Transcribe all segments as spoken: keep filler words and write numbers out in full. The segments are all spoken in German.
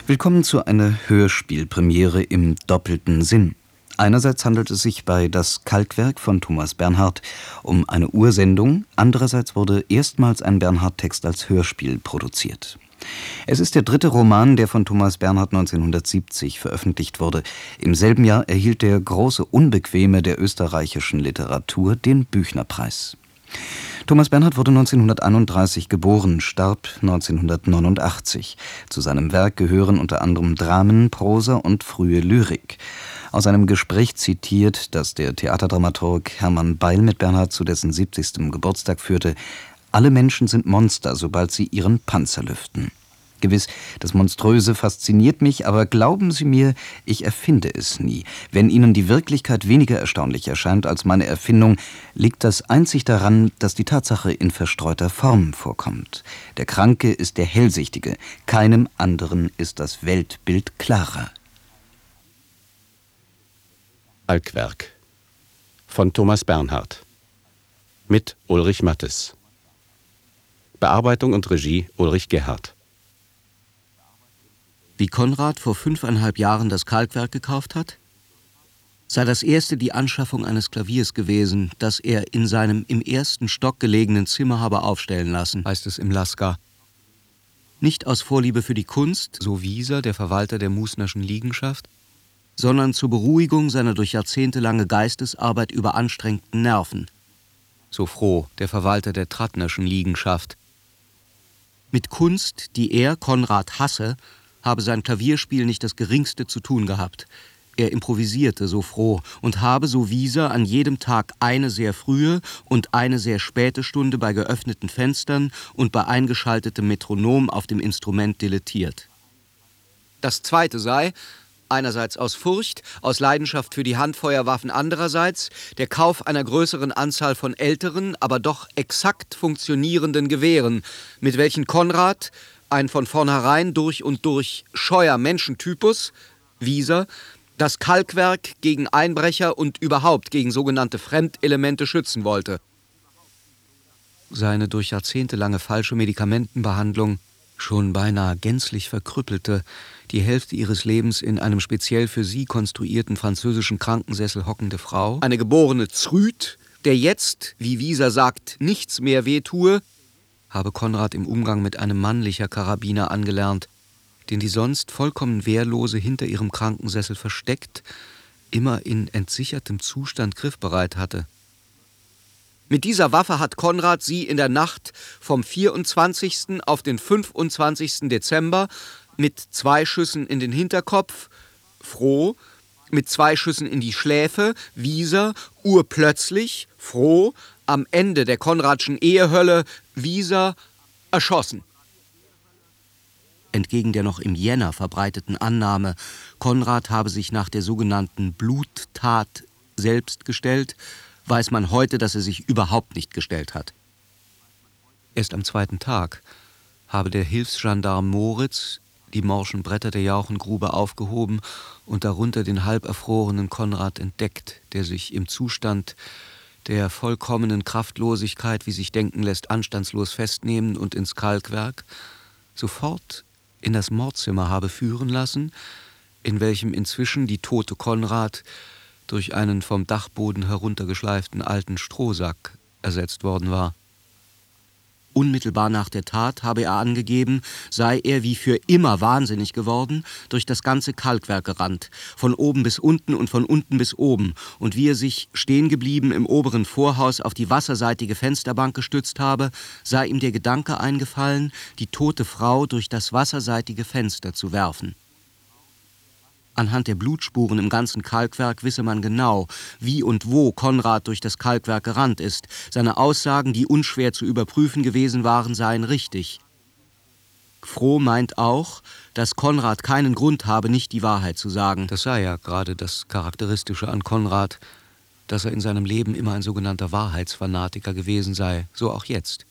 Willkommen zu einer Hörspielpremiere im doppelten Sinn. Einerseits handelt es sich bei Das Kalkwerk von Thomas Bernhard um eine Ursendung, andererseits wurde erstmals ein Bernhard-Text als Hörspiel produziert. Es ist der dritte Roman, der von Thomas Bernhard neunzehnhundertsiebzig veröffentlicht wurde. Im selben Jahr erhielt der große Unbequeme der österreichischen Literatur den Büchnerpreis. Thomas Bernhard wurde neunzehnhunderteinunddreißig geboren, starb neunzehnhundertneunundachtzig. Zu seinem Werk gehören unter anderem Dramen, Prosa und frühe Lyrik. Aus einem Gespräch zitiert, das der Theaterdramaturg Hermann Beil mit Bernhard zu dessen siebzigsten Geburtstag führte: Alle Menschen sind Monster, sobald sie ihren Panzer lüften. Gewiss, das Monströse fasziniert mich, aber glauben Sie mir, ich erfinde es nie. Wenn Ihnen die Wirklichkeit weniger erstaunlich erscheint als meine Erfindung, liegt das einzig daran, dass die Tatsache in verstreuter Form vorkommt. Der Kranke ist der Hellsichtige, keinem anderen ist das Weltbild klarer. Kalkwerk von Thomas Bernhard mit Ulrich Mattes. Bearbeitung und Regie Ulrich Gerhardt. Wie Konrad vor fünfeinhalb Jahren das Kalkwerk gekauft hat, sei das erste die Anschaffung eines Klaviers gewesen, das er in seinem im ersten Stock gelegenen Zimmer habe aufstellen lassen, heißt es im Lasker. Nicht aus Vorliebe für die Kunst, so Wieser, der Verwalter der Musnerschen Liegenschaft, sondern zur Beruhigung seiner durch jahrzehntelange Geistesarbeit überanstrengten Nerven, so Froh, der Verwalter der Trattnerschen Liegenschaft. Mit Kunst, die er, Konrad, hasse, habe sein Klavierspiel nicht das Geringste zu tun gehabt. Er improvisierte, so Froh, und habe, so Wieser, an jedem Tag eine sehr frühe und eine sehr späte Stunde bei geöffneten Fenstern und bei eingeschaltetem Metronom auf dem Instrument dilettiert. Das zweite sei, einerseits aus Furcht, aus Leidenschaft für die Handfeuerwaffen andererseits, der Kauf einer größeren Anzahl von älteren, aber doch exakt funktionierenden Gewehren, mit welchen Konrad, ein von vornherein durch und durch scheuer Menschentypus, Wieser, das Kalkwerk gegen Einbrecher und überhaupt gegen sogenannte Fremdelemente schützen wollte. Seine durch jahrzehntelange falsche Medikamentenbehandlung schon beinahe gänzlich verkrüppelte, die Hälfte ihres Lebens in einem speziell für sie konstruierten französischen Krankensessel hockende Frau, eine geborene Zrüt, der jetzt, wie Wieser sagt, nichts mehr wehtue, habe Konrad im Umgang mit einem mannlicher Karabiner angelernt, den die sonst vollkommen Wehrlose hinter ihrem Krankensessel versteckt, immer in entsichertem Zustand griffbereit hatte. Mit dieser Waffe hat Konrad sie in der Nacht vom vierundzwanzigsten auf den fünfundzwanzigsten Dezember mit zwei Schüssen in den Hinterkopf, Froh, mit zwei Schüssen in die Schläfe, Wieser, urplötzlich, Froh, am Ende der Konradschen Ehehölle, Wieser, erschossen. Entgegen der noch im Jänner verbreiteten Annahme, Konrad habe sich nach der sogenannten Bluttat selbst gestellt, weiß man heute, dass er sich überhaupt nicht gestellt hat. Erst am zweiten Tag habe der Hilfsgendarm Moritz die morschen Bretter der Jauchengrube aufgehoben und darunter den halb erfrorenen Konrad entdeckt, der sich im Zustand der vollkommenen Kraftlosigkeit, wie sich denken lässt, anstandslos festnehmen und ins Kalkwerk, sofort in das Mordzimmer habe führen lassen, in welchem inzwischen die tote Konrad durch einen vom Dachboden heruntergeschleiften alten Strohsack ersetzt worden war. Unmittelbar nach der Tat, habe er angegeben, sei er wie für immer wahnsinnig geworden, durch das ganze Kalkwerk gerannt, von oben bis unten und von unten bis oben, und wie er sich, stehen geblieben im oberen Vorhaus, auf die wasserseitige Fensterbank gestützt habe, sei ihm der Gedanke eingefallen, die tote Frau durch das wasserseitige Fenster zu werfen. Anhand der Blutspuren im ganzen Kalkwerk wisse man genau, wie und wo Konrad durch das Kalkwerk gerannt ist. Seine Aussagen, die unschwer zu überprüfen gewesen waren, seien richtig. Froh meint auch, dass Konrad keinen Grund habe, nicht die Wahrheit zu sagen. Das sei ja gerade das Charakteristische an Konrad, dass er in seinem Leben immer ein sogenannter Wahrheitsfanatiker gewesen sei, so auch jetzt.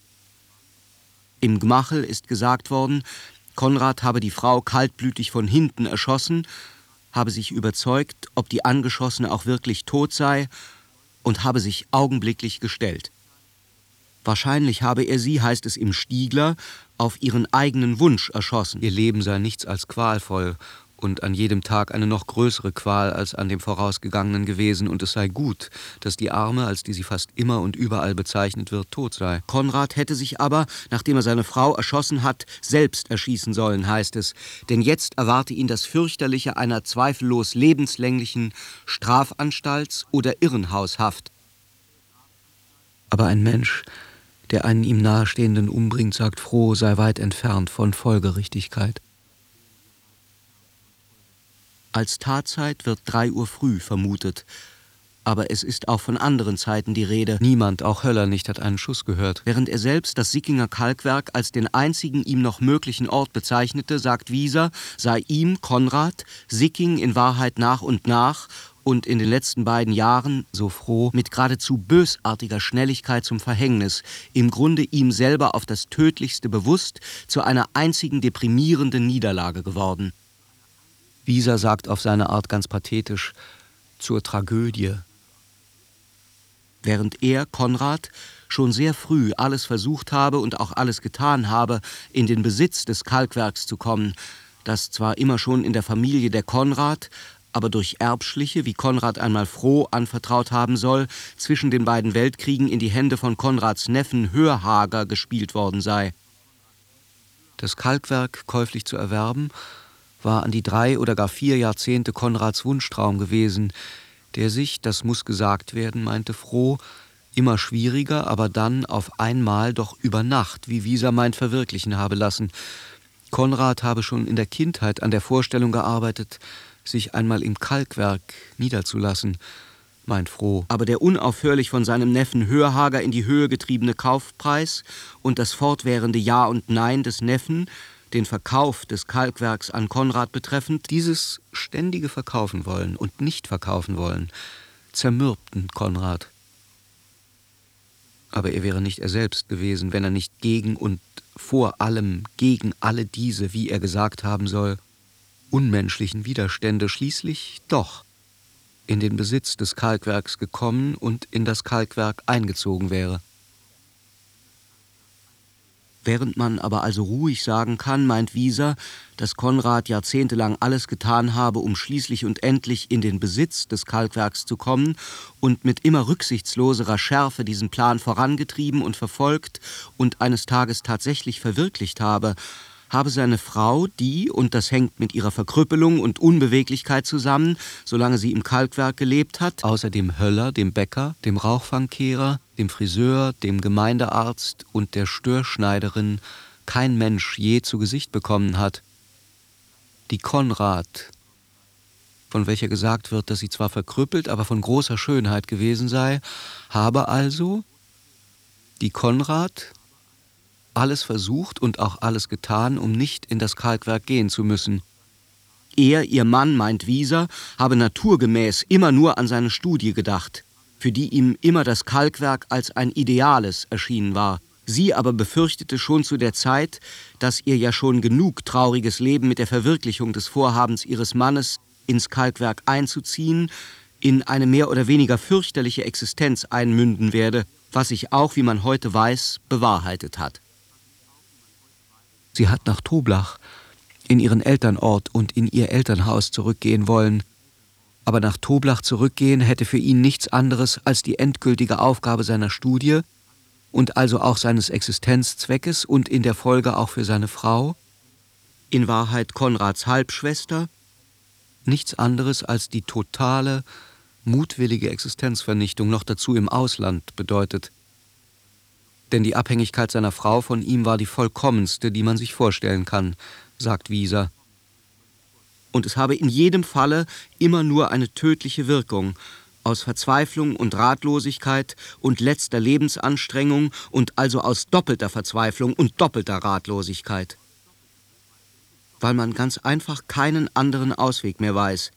Im Gmachel ist gesagt worden, Konrad habe die Frau kaltblütig von hinten erschossen, habe sich überzeugt, ob die Angeschossene auch wirklich tot sei, und habe sich augenblicklich gestellt. Wahrscheinlich habe er sie, heißt es im Stiegler, auf ihren eigenen Wunsch erschossen. Ihr Leben sei nichts als qualvoll und an jedem Tag eine noch größere Qual als an dem vorausgegangenen gewesen, und es sei gut, dass die Arme, als die sie fast immer und überall bezeichnet wird, tot sei. Konrad hätte sich aber, nachdem er seine Frau erschossen hat, selbst erschießen sollen, heißt es, denn jetzt erwarte ihn das Fürchterliche einer zweifellos lebenslänglichen Strafanstalts- oder Irrenhaushaft. Aber ein Mensch, der einen ihm Nahestehenden umbringt, sagt froh, sei weit entfernt von Folgerichtigkeit. Als Tatzeit wird drei Uhr früh vermutet, aber es ist auch von anderen Zeiten die Rede. Niemand, auch Höller nicht, hat einen Schuss gehört. Während er selbst das Sickinger Kalkwerk als den einzigen ihm noch möglichen Ort bezeichnete, sagt Wieser, sei ihm, Konrad, Sicking in Wahrheit nach und nach und in den letzten beiden Jahren, so froh, mit geradezu bösartiger Schnelligkeit zum Verhängnis, im Grunde ihm selber auf das Tödlichste bewusst, zu einer einzigen deprimierenden Niederlage geworden. Wieser sagt auf seine Art ganz pathetisch, zur Tragödie. Während er, Konrad, schon sehr früh alles versucht habe und auch alles getan habe, in den Besitz des Kalkwerks zu kommen, das zwar immer schon in der Familie der Konrad, aber durch Erbschliche, wie Konrad einmal froh anvertraut haben soll, zwischen den beiden Weltkriegen in die Hände von Konrads Neffen Hörhager gespielt worden sei. Das Kalkwerk käuflich zu erwerben, war an die drei oder gar vier Jahrzehnte Konrads Wunschtraum gewesen, der sich, das muss gesagt werden, meinte froh, immer schwieriger, aber dann auf einmal doch über Nacht, wie Wieser meint, verwirklichen habe lassen. Konrad habe schon in der Kindheit an der Vorstellung gearbeitet, sich einmal im Kalkwerk niederzulassen, meint Froh. Aber der unaufhörlich von seinem Neffen Hörhager in die Höhe getriebene Kaufpreis und das fortwährende Ja und Nein des Neffen, den Verkauf des Kalkwerks an Konrad betreffend, dieses ständige Verkaufen wollen und nicht verkaufen wollen, zermürbten Konrad. Aber er wäre nicht er selbst gewesen, wenn er nicht gegen und vor allem gegen alle diese, wie er gesagt haben soll, unmenschlichen Widerstände schließlich doch in den Besitz des Kalkwerks gekommen und in das Kalkwerk eingezogen wäre. Während man aber also ruhig sagen kann, meint Wieser, dass Konrad jahrzehntelang alles getan habe, um schließlich und endlich in den Besitz des Kalkwerks zu kommen und mit immer rücksichtsloserer Schärfe diesen Plan vorangetrieben und verfolgt und eines Tages tatsächlich verwirklicht habe, habe seine Frau, die, und das hängt mit ihrer Verkrüppelung und Unbeweglichkeit zusammen, solange sie im Kalkwerk gelebt hat, außer dem Höller, dem Bäcker, dem Rauchfangkehrer, dem Friseur, dem Gemeindearzt und der Störschneiderin kein Mensch je zu Gesicht bekommen hat. Die Konrad, von welcher gesagt wird, dass sie zwar verkrüppelt, aber von großer Schönheit gewesen sei, habe also die Konrad alles versucht und auch alles getan, um nicht in das Kalkwerk gehen zu müssen. Er, ihr Mann, meint Wieser, habe naturgemäß immer nur an seine Studie gedacht, für die ihm immer das Kalkwerk als ein Ideales erschienen war. Sie aber befürchtete schon zu der Zeit, dass ihr ja schon genug trauriges Leben mit der Verwirklichung des Vorhabens ihres Mannes, ins Kalkwerk einzuziehen, in eine mehr oder weniger fürchterliche Existenz einmünden werde, was sich auch, wie man heute weiß, bewahrheitet hat. Sie hat nach Toblach, in ihren Elternort und in ihr Elternhaus zurückgehen wollen. Aber nach Toblach zurückgehen hätte für ihn nichts anderes als die endgültige Aufgabe seiner Studie und also auch seines Existenzzweckes und in der Folge auch für seine Frau, in Wahrheit Konrads Halbschwester, nichts anderes als die totale, mutwillige Existenzvernichtung, noch dazu im Ausland, bedeutet. Denn die Abhängigkeit seiner Frau von ihm war die vollkommenste, die man sich vorstellen kann, sagt Wieser. Und es habe in jedem Falle immer nur eine tödliche Wirkung, aus Verzweiflung und Ratlosigkeit und letzter Lebensanstrengung und also aus doppelter Verzweiflung und doppelter Ratlosigkeit. Weil man ganz einfach keinen anderen Ausweg mehr weiß.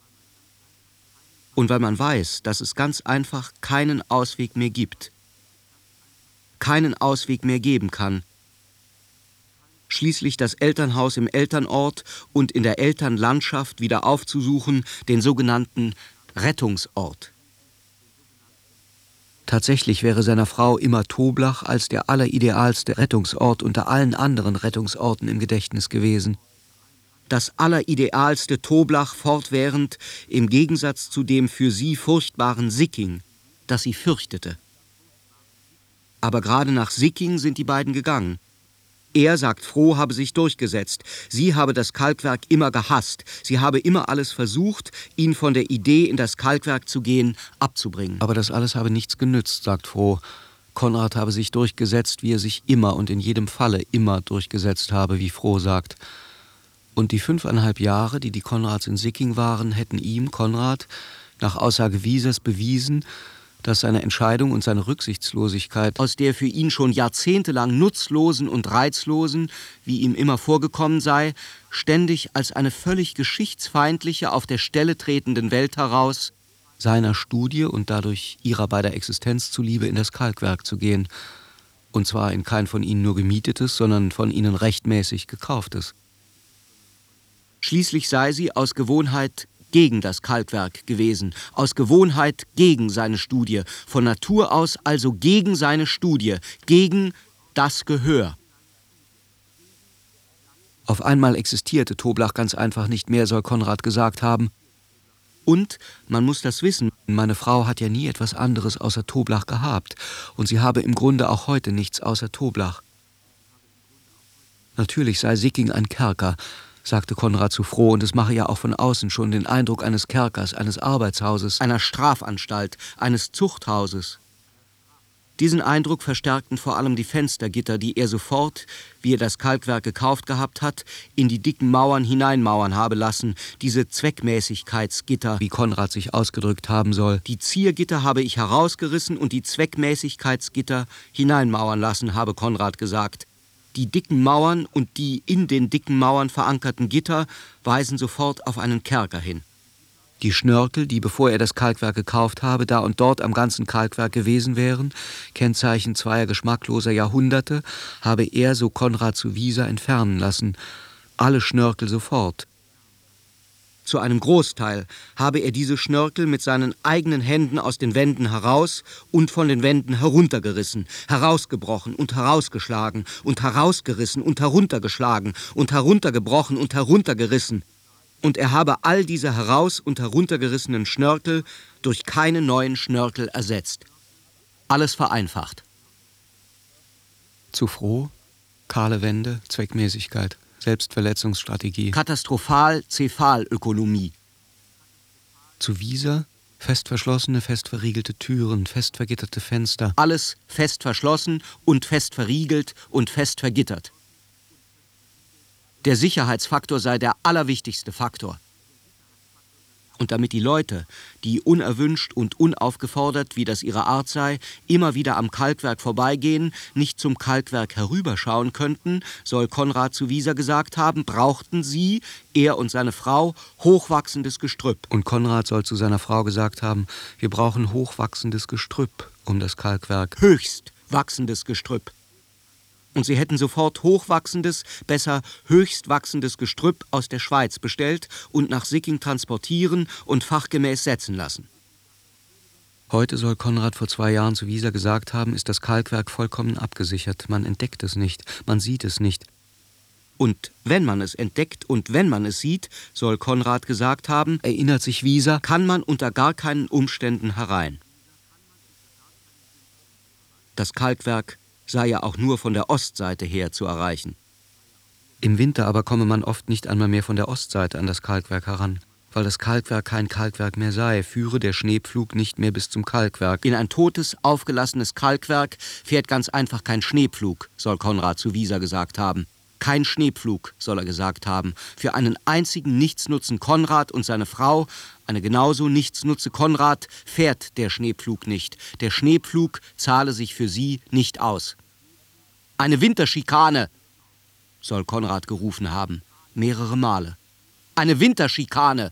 Und weil man weiß, dass es ganz einfach keinen Ausweg mehr gibt. keinen Ausweg mehr geben kann. Schließlich das Elternhaus im Elternort und in der Elternlandschaft wieder aufzusuchen, den sogenannten Rettungsort. Tatsächlich wäre seiner Frau immer Toblach als der alleridealste Rettungsort unter allen anderen Rettungsorten im Gedächtnis gewesen. Das alleridealste Toblach fortwährend im Gegensatz zu dem für sie furchtbaren Sicking, das sie fürchtete. Aber gerade nach Sicking sind die beiden gegangen. Er sagt, Froh habe sich durchgesetzt. Sie habe das Kalkwerk immer gehasst. Sie habe immer alles versucht, ihn von der Idee, in das Kalkwerk zu gehen, abzubringen. Aber das alles habe nichts genützt, sagt Froh. Konrad habe sich durchgesetzt, wie er sich immer und in jedem Falle immer durchgesetzt habe, wie Froh sagt. Und die fünfeinhalb Jahre, die die Konrads in Sicking waren, hätten ihm, Konrad, nach Aussage Wiesers bewiesen, dass seine Entscheidung und seine Rücksichtslosigkeit aus der für ihn schon jahrzehntelang nutzlosen und reizlosen, wie ihm immer vorgekommen sei, ständig als eine völlig geschichtsfeindliche, auf der Stelle tretenden Welt heraus, seiner Studie und dadurch ihrer beider Existenz zuliebe in das Kalkwerk zu gehen. Und zwar in kein von ihnen nur gemietetes, sondern von ihnen rechtmäßig gekauftes. Schließlich sei sie aus Gewohnheit gegen das Kalkwerk gewesen, aus Gewohnheit gegen seine Studie, von Natur aus also gegen seine Studie, gegen das Gehör. Auf einmal existierte Toblach ganz einfach nicht mehr, soll Konrad gesagt haben. Und, man muss das wissen, meine Frau hat ja nie etwas anderes außer Toblach gehabt, und sie habe im Grunde auch heute nichts außer Toblach. Natürlich sei Sicking ein Kerker, sagte Konrad zu Froh, und es mache ja auch von außen schon den Eindruck eines Kerkers, eines Arbeitshauses, einer Strafanstalt, eines Zuchthauses. Diesen Eindruck verstärkten vor allem die Fenstergitter, die er sofort, wie er das Kalkwerk gekauft gehabt hat, in die dicken Mauern hineinmauern habe lassen, diese Zweckmäßigkeitsgitter, wie Konrad sich ausgedrückt haben soll. Die Ziergitter habe ich herausgerissen und die Zweckmäßigkeitsgitter hineinmauern lassen, habe Konrad gesagt. Die dicken Mauern und die in den dicken Mauern verankerten Gitter weisen sofort auf einen Kerker hin. Die Schnörkel, die, bevor er das Kalkwerk gekauft habe, da und dort am ganzen Kalkwerk gewesen wären, Kennzeichen zweier geschmackloser Jahrhunderte, habe er, so Konrad zu Wieser, entfernen lassen. Alle Schnörkel sofort. Zu einem Großteil habe er diese Schnörkel mit seinen eigenen Händen aus den Wänden heraus und von den Wänden heruntergerissen, herausgebrochen und herausgeschlagen und herausgerissen und heruntergeschlagen und heruntergebrochen und heruntergerissen. Und er habe all diese heraus- und heruntergerissenen Schnörkel durch keine neuen Schnörkel ersetzt. Alles vereinfacht. Zu Froh, kahle Wände, Zweckmäßigkeit. Selbstverletzungsstrategie. Katastrophal-Cephalökonomie. Zu Wieser, fest verschlossene, fest verriegelte Türen, fest vergitterte Fenster. Alles fest verschlossen und fest verriegelt und fest vergittert. Der Sicherheitsfaktor sei der allerwichtigste Faktor. Und damit die Leute, die unerwünscht und unaufgefordert, wie das ihre Art sei, immer wieder am Kalkwerk vorbeigehen, nicht zum Kalkwerk herüberschauen könnten, soll Konrad zu Wieser gesagt haben, brauchten sie, er und seine Frau, hochwachsendes Gestrüpp. Und Konrad soll zu seiner Frau gesagt haben, wir brauchen hochwachsendes Gestrüpp um das Kalkwerk. Höchst wachsendes Gestrüpp. Und sie hätten sofort hochwachsendes, besser höchst wachsendes Gestrüpp aus der Schweiz bestellt und nach Sicking transportieren und fachgemäß setzen lassen. Heute, soll Konrad vor zwei Jahren zu Wieser gesagt haben, ist das Kalkwerk vollkommen abgesichert. Man entdeckt es nicht, man sieht es nicht. Und wenn man es entdeckt und wenn man es sieht, soll Konrad gesagt haben, erinnert sich Wieser, kann man unter gar keinen Umständen herein. Das Kalkwerk sei ja auch nur von der Ostseite her zu erreichen. Im Winter aber komme man oft nicht einmal mehr von der Ostseite an das Kalkwerk heran, weil das Kalkwerk kein Kalkwerk mehr sei, führe der Schneepflug nicht mehr bis zum Kalkwerk. In ein totes, aufgelassenes Kalkwerk fährt ganz einfach kein Schneepflug, soll Konrad zu Wieser gesagt haben. Kein Schneepflug, soll er gesagt haben. Für einen einzigen Nichtsnutzen Konrad und seine Frau, eine genauso Nichtsnutze Konrad, fährt der Schneepflug nicht. Der Schneepflug zahle sich für sie nicht aus. Eine Winterschikane, soll Konrad gerufen haben, mehrere Male. Eine Winterschikane.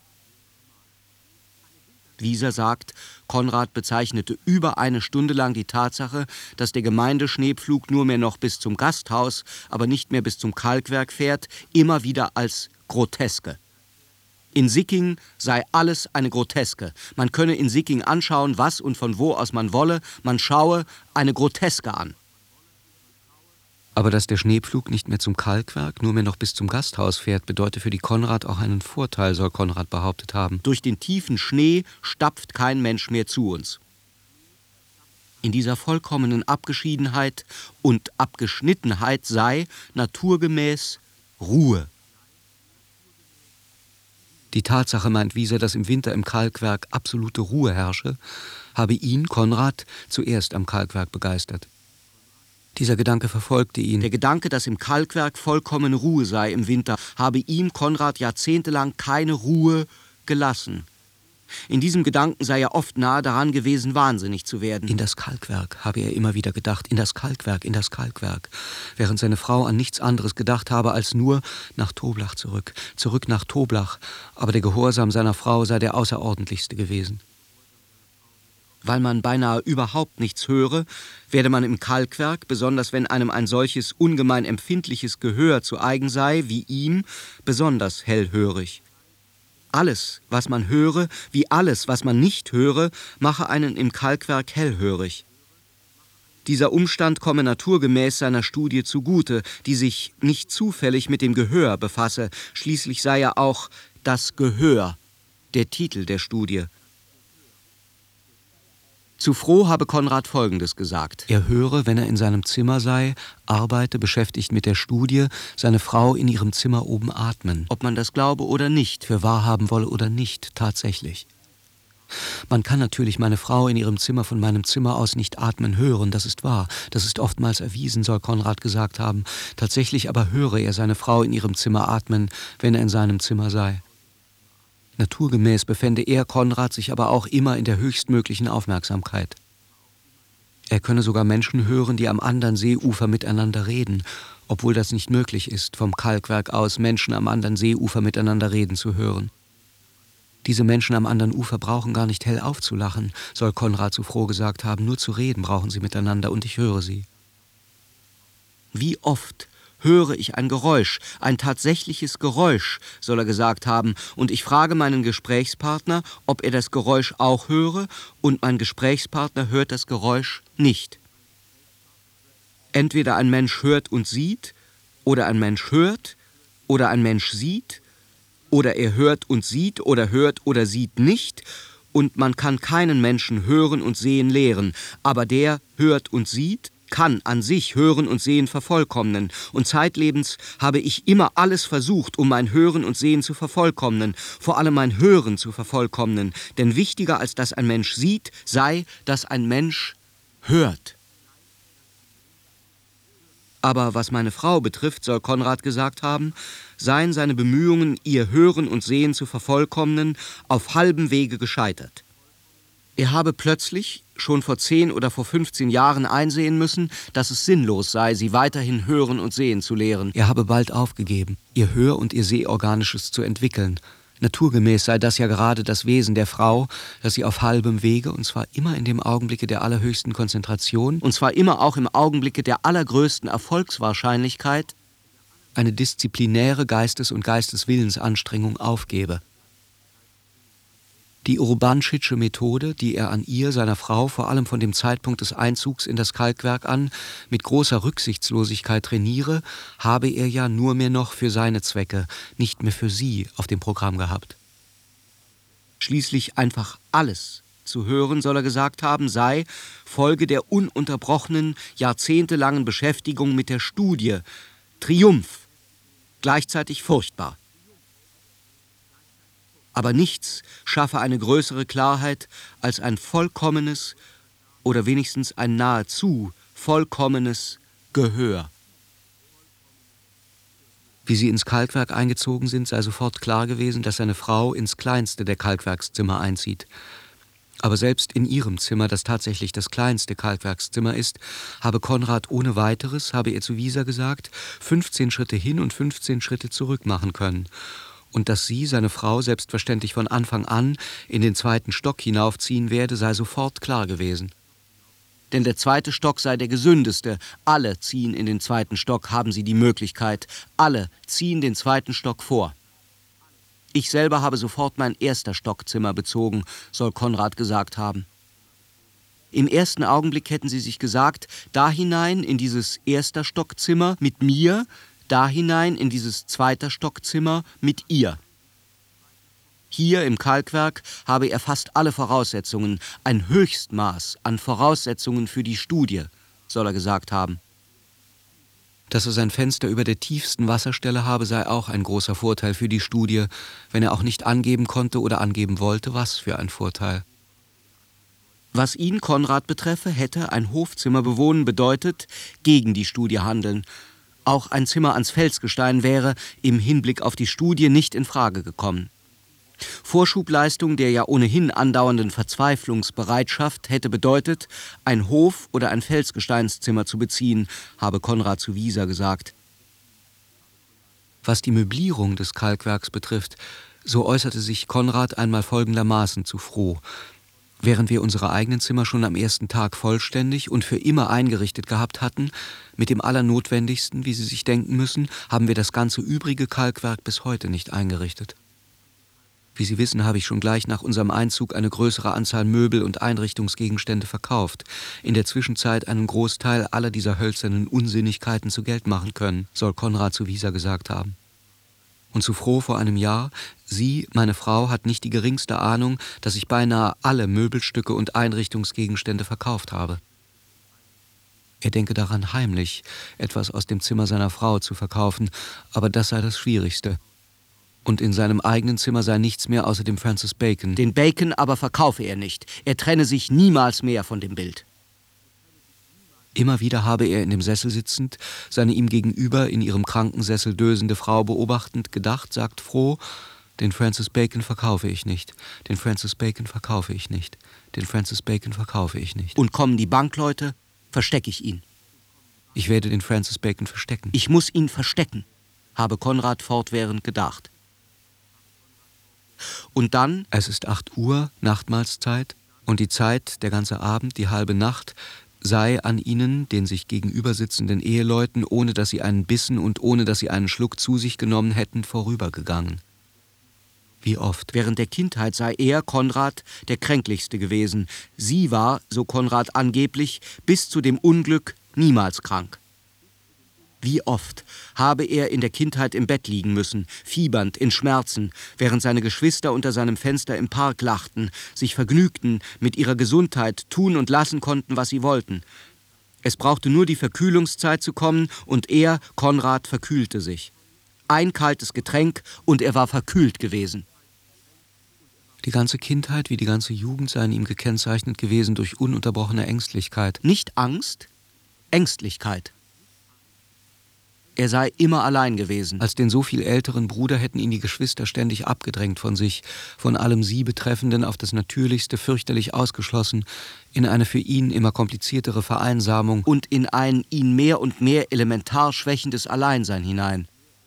Wieser sagt, Konrad bezeichnete über eine Stunde lang die Tatsache, dass der Gemeindeschneepflug nur mehr noch bis zum Gasthaus, aber nicht mehr bis zum Kalkwerk fährt, immer wieder als groteske. In Sicking sei alles eine Groteske. Man könne in Sicking anschauen, was und von wo aus man wolle. Man schaue eine Groteske an. Aber dass der Schneepflug nicht mehr zum Kalkwerk, nur mehr noch bis zum Gasthaus fährt, bedeute für die Konrad auch einen Vorteil, soll Konrad behauptet haben. Durch den tiefen Schnee stapft kein Mensch mehr zu uns. In dieser vollkommenen Abgeschiedenheit und Abgeschnittenheit sei naturgemäß Ruhe. Die Tatsache, meint Wieser, dass im Winter im Kalkwerk absolute Ruhe herrsche, habe ihn, Konrad, zuerst am Kalkwerk begeistert. Dieser Gedanke verfolgte ihn. Der Gedanke, dass im Kalkwerk vollkommene Ruhe sei im Winter, habe ihm, Konrad, jahrzehntelang keine Ruhe gelassen. In diesem Gedanken sei er oft nahe daran gewesen, wahnsinnig zu werden. In das Kalkwerk, habe er immer wieder gedacht, in das Kalkwerk, in das Kalkwerk. Während seine Frau an nichts anderes gedacht habe, als nur nach Toblach zurück, zurück nach Toblach. Aber der Gehorsam seiner Frau sei der außerordentlichste gewesen. Weil man beinahe überhaupt nichts höre, werde man im Kalkwerk, besonders wenn einem ein solches ungemein empfindliches Gehör zu eigen sei, wie ihm, besonders hellhörig. Alles, was man höre, wie alles, was man nicht höre, mache einen im Kalkwerk hellhörig. Dieser Umstand komme naturgemäß seiner Studie zugute, die sich nicht zufällig mit dem Gehör befasse. Schließlich sei ja auch das Gehör der Titel der Studie. Zu Froh habe Konrad Folgendes gesagt. Er höre, wenn er in seinem Zimmer sei, arbeite, beschäftigt mit der Studie, seine Frau in ihrem Zimmer oben atmen. Ob man das glaube oder nicht, für wahr haben wolle oder nicht, tatsächlich. Man kann natürlich meine Frau in ihrem Zimmer von meinem Zimmer aus nicht atmen hören, das ist wahr. Das ist oftmals erwiesen, soll Konrad gesagt haben. Tatsächlich aber höre er seine Frau in ihrem Zimmer atmen, wenn er in seinem Zimmer sei. Naturgemäß befände er, Konrad, sich aber auch immer in der höchstmöglichen Aufmerksamkeit. Er könne sogar Menschen hören, die am anderen Seeufer miteinander reden, obwohl das nicht möglich ist, vom Kalkwerk aus Menschen am anderen Seeufer miteinander reden zu hören. Diese Menschen am anderen Ufer brauchen gar nicht hell aufzulachen, soll Konrad zu Froh gesagt haben, nur zu reden brauchen sie miteinander und ich höre sie. Wie oft höre ich ein Geräusch, ein tatsächliches Geräusch, soll er gesagt haben, und ich frage meinen Gesprächspartner, ob er das Geräusch auch höre, und mein Gesprächspartner hört das Geräusch nicht. Entweder ein Mensch hört und sieht, oder ein Mensch hört, oder ein Mensch sieht, oder er hört und sieht, oder hört oder sieht nicht, und man kann keinen Menschen hören und sehen lehren, aber der hört und sieht, kann an sich Hören und Sehen vervollkommnen, und zeitlebens habe ich immer alles versucht, um mein Hören und Sehen zu vervollkommnen, vor allem mein Hören zu vervollkommnen, denn wichtiger als dass ein Mensch sieht, sei, dass ein Mensch hört. Aber was meine Frau betrifft, soll Konrad gesagt haben, seien seine Bemühungen, ihr Hören und Sehen zu vervollkommnen, auf halbem Wege gescheitert. Er habe plötzlich, schon vor zehn oder vor fünfzehn Jahren einsehen müssen, dass es sinnlos sei, sie weiterhin hören und sehen zu lehren. Er habe bald aufgegeben, ihr Hör- und ihr Sehorganisches zu entwickeln. Naturgemäß sei das ja gerade das Wesen der Frau, dass sie auf halbem Wege, und zwar immer in dem Augenblicke der allerhöchsten Konzentration, und zwar immer auch im Augenblicke der allergrößten Erfolgswahrscheinlichkeit, eine disziplinäre Geistes- und Geisteswillensanstrengung aufgebe. Die Urbanschitsche Methode, die er an ihr, seiner Frau, vor allem von dem Zeitpunkt des Einzugs in das Kalkwerk an, mit großer Rücksichtslosigkeit trainiere, habe er ja nur mehr noch für seine Zwecke, nicht mehr für sie auf dem Programm gehabt. Schließlich einfach alles zu hören, soll er gesagt haben, sei Folge der ununterbrochenen, jahrzehntelangen Beschäftigung mit der Studie, Triumph, gleichzeitig furchtbar. Aber nichts schaffe eine größere Klarheit als ein vollkommenes oder wenigstens ein nahezu vollkommenes Gehör. Wie sie ins Kalkwerk eingezogen sind, sei sofort klar gewesen, dass seine Frau ins kleinste der Kalkwerkszimmer einzieht. Aber selbst in ihrem Zimmer, das tatsächlich das kleinste Kalkwerkszimmer ist, habe Konrad ohne weiteres, habe er zu Wieser gesagt, fünfzehn Schritte hin und fünfzehn Schritte zurück machen können. Und dass sie, seine Frau, selbstverständlich von Anfang an in den zweiten Stock hinaufziehen werde, sei sofort klar gewesen. Denn der zweite Stock sei der gesündeste. Alle ziehen in den zweiten Stock, haben sie die Möglichkeit. Alle ziehen den zweiten Stock vor. Ich selber habe sofort mein erster Stockzimmer bezogen, soll Konrad gesagt haben. Im ersten Augenblick hätten sie sich gesagt, da hinein in dieses erster Stockzimmer mit mir, da hinein in dieses zweiter Stockzimmer mit ihr. Hier im Kalkwerk habe er fast alle Voraussetzungen, ein Höchstmaß an Voraussetzungen für die Studie, soll er gesagt haben. Dass er sein Fenster über der tiefsten Wasserstelle habe, sei auch ein großer Vorteil für die Studie, wenn er auch nicht angeben konnte oder angeben wollte, was für ein Vorteil. Was ihn, Konrad, betreffe, hätte ein Hofzimmer bewohnen bedeutet, gegen die Studie handeln. Auch ein Zimmer ans Felsgestein wäre im Hinblick auf die Studie nicht in Frage gekommen. Vorschubleistung der ja ohnehin andauernden Verzweiflungsbereitschaft hätte bedeutet, ein Hof- oder ein Felsgesteinszimmer zu beziehen, habe Konrad zu Wieser gesagt. Was die Möblierung des Kalkwerks betrifft, so äußerte sich Konrad einmal folgendermaßen zu Froh. Während wir unsere eigenen Zimmer schon am ersten Tag vollständig und für immer eingerichtet gehabt hatten, mit dem Allernotwendigsten, wie Sie sich denken müssen, haben wir das ganze übrige Kalkwerk bis heute nicht eingerichtet. Wie Sie wissen, habe ich schon gleich nach unserem Einzug eine größere Anzahl Möbel und Einrichtungsgegenstände verkauft, in der Zwischenzeit einen Großteil aller dieser hölzernen Unsinnigkeiten zu Geld machen können, soll Konrad zu Wieser gesagt haben. Und zu Froh vor einem Jahr, sie, meine Frau, hat nicht die geringste Ahnung, dass ich beinahe alle Möbelstücke und Einrichtungsgegenstände verkauft habe. Er denke daran, heimlich etwas aus dem Zimmer seiner Frau zu verkaufen, aber das sei das Schwierigste. Und in seinem eigenen Zimmer sei nichts mehr außer dem Francis Bacon. Den Bacon aber verkaufe er nicht. Er trenne sich niemals mehr von dem Bild. Immer wieder habe er in dem Sessel sitzend, seine ihm gegenüber in ihrem Krankensessel dösende Frau beobachtend, gedacht, sagt Froh, den Francis Bacon verkaufe ich nicht, den Francis Bacon verkaufe ich nicht, den Francis Bacon verkaufe ich nicht. Und kommen die Bankleute, verstecke ich ihn. Ich werde den Francis Bacon verstecken. Ich muss ihn verstecken, habe Konrad fortwährend gedacht. Und dann, es ist acht Uhr, Nachtmahlszeit, und die Zeit, der ganze Abend, die halbe Nacht, sei an ihnen, den sich gegenüber sitzenden Eheleuten, ohne dass sie einen Bissen und ohne dass sie einen Schluck zu sich genommen hätten, vorübergegangen. Wie oft. Während der Kindheit sei er, Konrad, der Kränklichste gewesen. Sie war, so Konrad angeblich, bis zu dem Unglück niemals krank. Wie oft habe er in der Kindheit im Bett liegen müssen, fiebernd, in Schmerzen, während seine Geschwister unter seinem Fenster im Park lachten, sich vergnügten, mit ihrer Gesundheit tun und lassen konnten, was sie wollten. Es brauchte nur die Verkühlungszeit zu kommen, und er, Konrad, verkühlte sich. Ein kaltes Getränk, und er war verkühlt gewesen. Die ganze Kindheit wie die ganze Jugend seien ihm gekennzeichnet gewesen durch ununterbrochene Ängstlichkeit. Nicht Angst, Ängstlichkeit. Er sei immer allein gewesen. Als den so viel älteren Bruder hätten ihn die Geschwister ständig abgedrängt von sich, von allem sie Betreffenden auf das Natürlichste fürchterlich ausgeschlossen, in eine für ihn immer kompliziertere Vereinsamung und in ein ihn mehr und mehr elementar schwächendes Alleinsein hinein.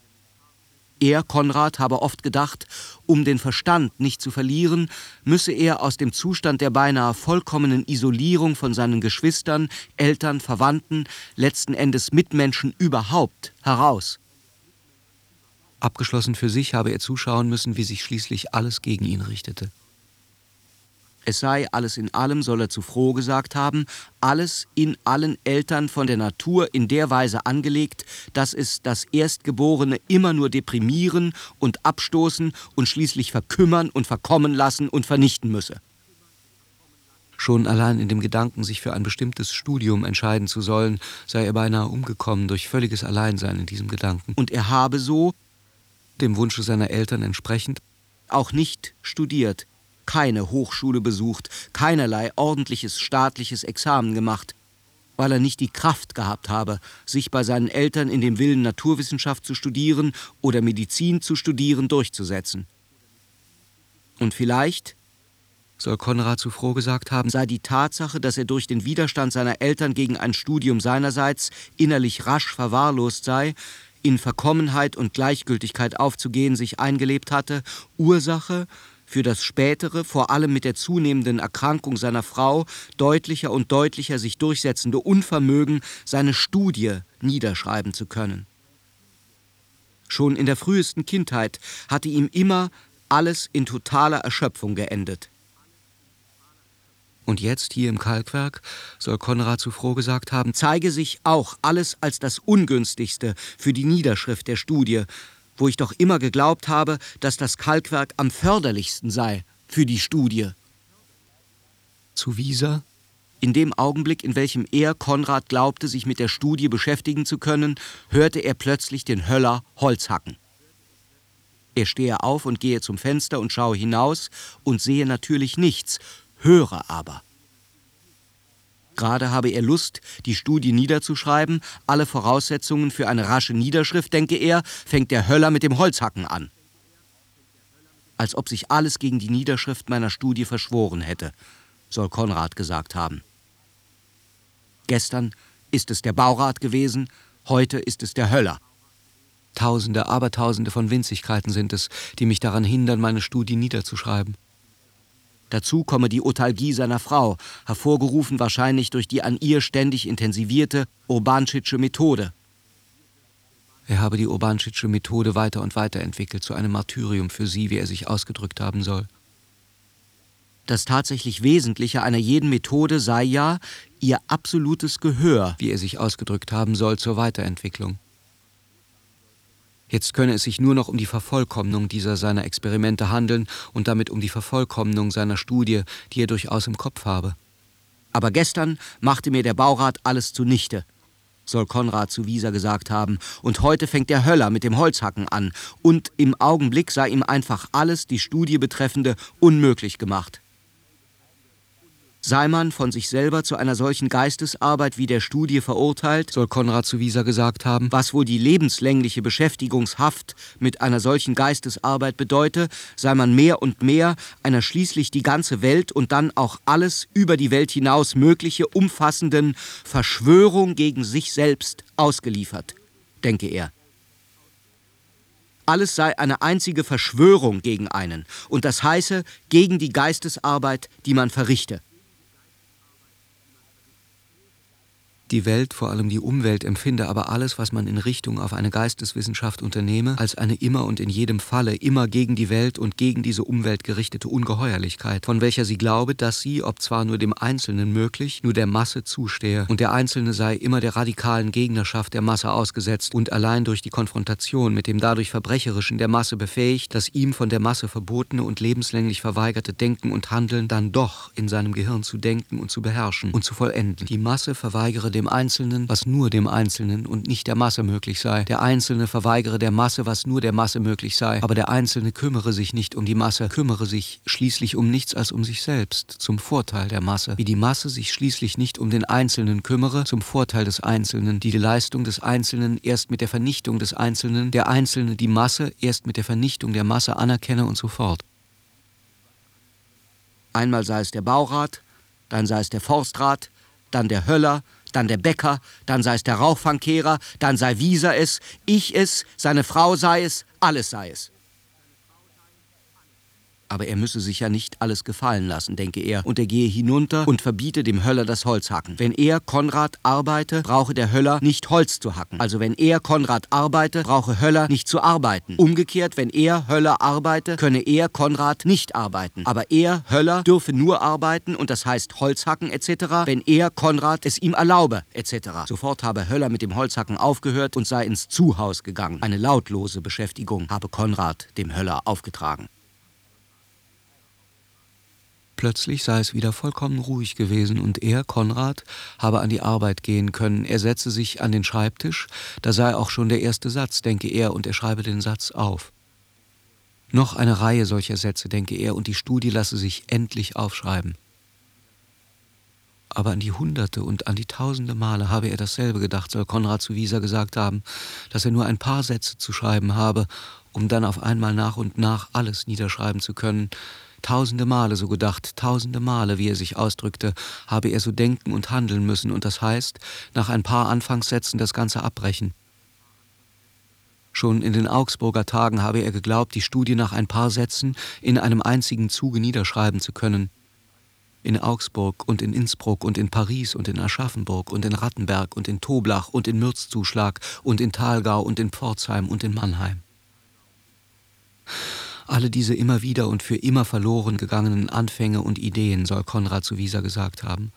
Er, Konrad, habe oft gedacht, um den Verstand nicht zu verlieren, müsse er aus dem Zustand der beinahe vollkommenen Isolierung von seinen Geschwistern, Eltern, Verwandten, letzten Endes Mitmenschen überhaupt heraus. Abgeschlossen für sich habe er zuschauen müssen, wie sich schließlich alles gegen ihn richtete. Es sei alles in allem, soll er zu Froh gesagt haben, alles in allen Eltern von der Natur in der Weise angelegt, dass es das Erstgeborene immer nur deprimieren und abstoßen und schließlich verkümmern und verkommen lassen und vernichten müsse. Schon allein in dem Gedanken, sich für ein bestimmtes Studium entscheiden zu sollen, sei er beinahe umgekommen durch völliges Alleinsein in diesem Gedanken. Und er habe so, dem Wunsche seiner Eltern entsprechend, auch nicht studiert, keine Hochschule besucht, keinerlei ordentliches staatliches Examen gemacht, weil er nicht die Kraft gehabt habe, sich bei seinen Eltern in dem Willen, Naturwissenschaft zu studieren oder Medizin zu studieren, durchzusetzen. Und vielleicht, soll Konrad zu Froh gesagt haben, sei die Tatsache, dass er durch den Widerstand seiner Eltern gegen ein Studium seinerseits innerlich rasch verwahrlost sei, in Verkommenheit und Gleichgültigkeit aufzugehen sich eingelebt hatte, Ursache für das spätere, vor allem mit der zunehmenden Erkrankung seiner Frau, deutlicher und deutlicher sich durchsetzende Unvermögen, seine Studie niederschreiben zu können. Schon in der frühesten Kindheit hatte ihm immer alles in totaler Erschöpfung geendet. Und jetzt, hier im Kalkwerk, soll Konrad zu Froh gesagt haben, zeige sich auch alles als das Ungünstigste für die Niederschrift der Studie, wo ich doch immer geglaubt habe, dass das Kalkwerk am förderlichsten sei für die Studie. Zu Wieser? In dem Augenblick, in welchem er, Konrad, glaubte, sich mit der Studie beschäftigen zu können, hörte er plötzlich den Höller Holz hacken. Er stehe auf und gehe zum Fenster und schaue hinaus und sehe natürlich nichts, höre aber. Gerade habe er Lust, die Studie niederzuschreiben, alle Voraussetzungen für eine rasche Niederschrift, denke er, fängt der Höller mit dem Holzhacken an. Als ob sich alles gegen die Niederschrift meiner Studie verschworen hätte, soll Konrad gesagt haben. Gestern ist es der Baurat gewesen, heute ist es der Höller. Tausende, Abertausende von Winzigkeiten sind es, die mich daran hindern, meine Studie niederzuschreiben. Dazu komme die Otalgie seiner Frau, hervorgerufen wahrscheinlich durch die an ihr ständig intensivierte Urbanschitsche Methode. Er habe die Urbanschitsche Methode weiter und weiter entwickelt, zu einem Martyrium für sie, wie er sich ausgedrückt haben soll. Das tatsächlich Wesentliche einer jeden Methode sei ja ihr absolutes Gehör, wie er sich ausgedrückt haben soll, zur Weiterentwicklung. Jetzt könne es sich nur noch um die Vervollkommnung dieser seiner Experimente handeln und damit um die Vervollkommnung seiner Studie, die er durchaus im Kopf habe. Aber gestern machte mir der Baurat alles zunichte, soll Konrad zu Wieser gesagt haben, und heute fängt der Höller mit dem Holzhacken an, und im Augenblick sei ihm einfach alles, die Studie betreffende, unmöglich gemacht. Sei man von sich selber zu einer solchen Geistesarbeit wie der Studie verurteilt, soll Konrad zu Wieser gesagt haben, was wohl die lebenslängliche Beschäftigungshaft mit einer solchen Geistesarbeit bedeute, sei man mehr und mehr einer schließlich die ganze Welt und dann auch alles über die Welt hinaus Mögliche umfassenden Verschwörung gegen sich selbst ausgeliefert, denke er. Alles sei eine einzige Verschwörung gegen einen, und das heiße gegen die Geistesarbeit, die man verrichte. Die Welt, vor allem die Umwelt, empfinde aber alles, was man in Richtung auf eine Geisteswissenschaft unternehme, als eine immer und in jedem Falle immer gegen die Welt und gegen diese Umwelt gerichtete Ungeheuerlichkeit, von welcher sie glaube, dass sie, ob zwar nur dem Einzelnen möglich, nur der Masse zustehe, und der Einzelne sei immer der radikalen Gegnerschaft der Masse ausgesetzt und allein durch die Konfrontation mit dem dadurch Verbrecherischen der Masse befähigt, das ihm von der Masse verbotene und lebenslänglich verweigerte Denken und Handeln dann doch in seinem Gehirn zu denken und zu beherrschen und zu vollenden. Die Masse verweigere dem Einzelnen, was nur dem Einzelnen und nicht der Masse möglich sei. Der Einzelne verweigere der Masse, was nur der Masse möglich sei. Aber der Einzelne kümmere sich nicht um die Masse, kümmere sich schließlich um nichts als um sich selbst, zum Vorteil der Masse. Wie die Masse sich schließlich nicht um den Einzelnen kümmere, zum Vorteil des Einzelnen. Die Leistung des Einzelnen erst mit der Vernichtung des Einzelnen, der Einzelne die Masse erst mit der Vernichtung der Masse anerkenne und so fort. Einmal sei es der Baurat, dann sei es der Forstrat, dann der Höller, dann der Bäcker, dann sei es der Rauchfangkehrer, dann sei Wieser es, ich es, seine Frau sei es, alles sei es. Aber er müsse sich ja nicht alles gefallen lassen, denke er, und er gehe hinunter und verbiete dem Höller das Holzhacken. Wenn er, Konrad, arbeite, brauche der Höller nicht Holz zu hacken. Also wenn er, Konrad, arbeite, brauche Höller nicht zu arbeiten. Umgekehrt, wenn er, Höller, arbeite, könne er, Konrad, nicht arbeiten. Aber er, Höller, dürfe nur arbeiten, und das heißt Holzhacken et cetera, wenn er, Konrad, es ihm erlaube et cetera. Sofort habe Höller mit dem Holzhacken aufgehört und sei ins Zuhaus gegangen. Eine lautlose Beschäftigung habe Konrad dem Höller aufgetragen. Plötzlich sei es wieder vollkommen ruhig gewesen und er, Konrad, habe an die Arbeit gehen können. Er setze sich an den Schreibtisch, da sei auch schon der erste Satz, denke er, und er schreibe den Satz auf. Noch eine Reihe solcher Sätze, denke er, und die Studie lasse sich endlich aufschreiben. Aber an die Hunderte und an die Tausende Male habe er dasselbe gedacht, soll Konrad zu Wieser gesagt haben, dass er nur ein paar Sätze zu schreiben habe, um dann auf einmal nach und nach alles niederschreiben zu können. Tausende Male so gedacht, tausende Male, wie er sich ausdrückte, habe er so denken und handeln müssen, und das heißt, nach ein paar Anfangssätzen das Ganze abbrechen. Schon in den Augsburger Tagen habe er geglaubt, die Studie nach ein paar Sätzen in einem einzigen Zuge niederschreiben zu können. In Augsburg und in Innsbruck und in Paris und in Aschaffenburg und in Rattenberg und in Toblach und in Mürzzuschlag und in Thalgau und in Pforzheim und in Mannheim. Alle diese immer wieder und für immer verloren gegangenen Anfänge und Ideen soll Konrad zu Wieser gesagt haben.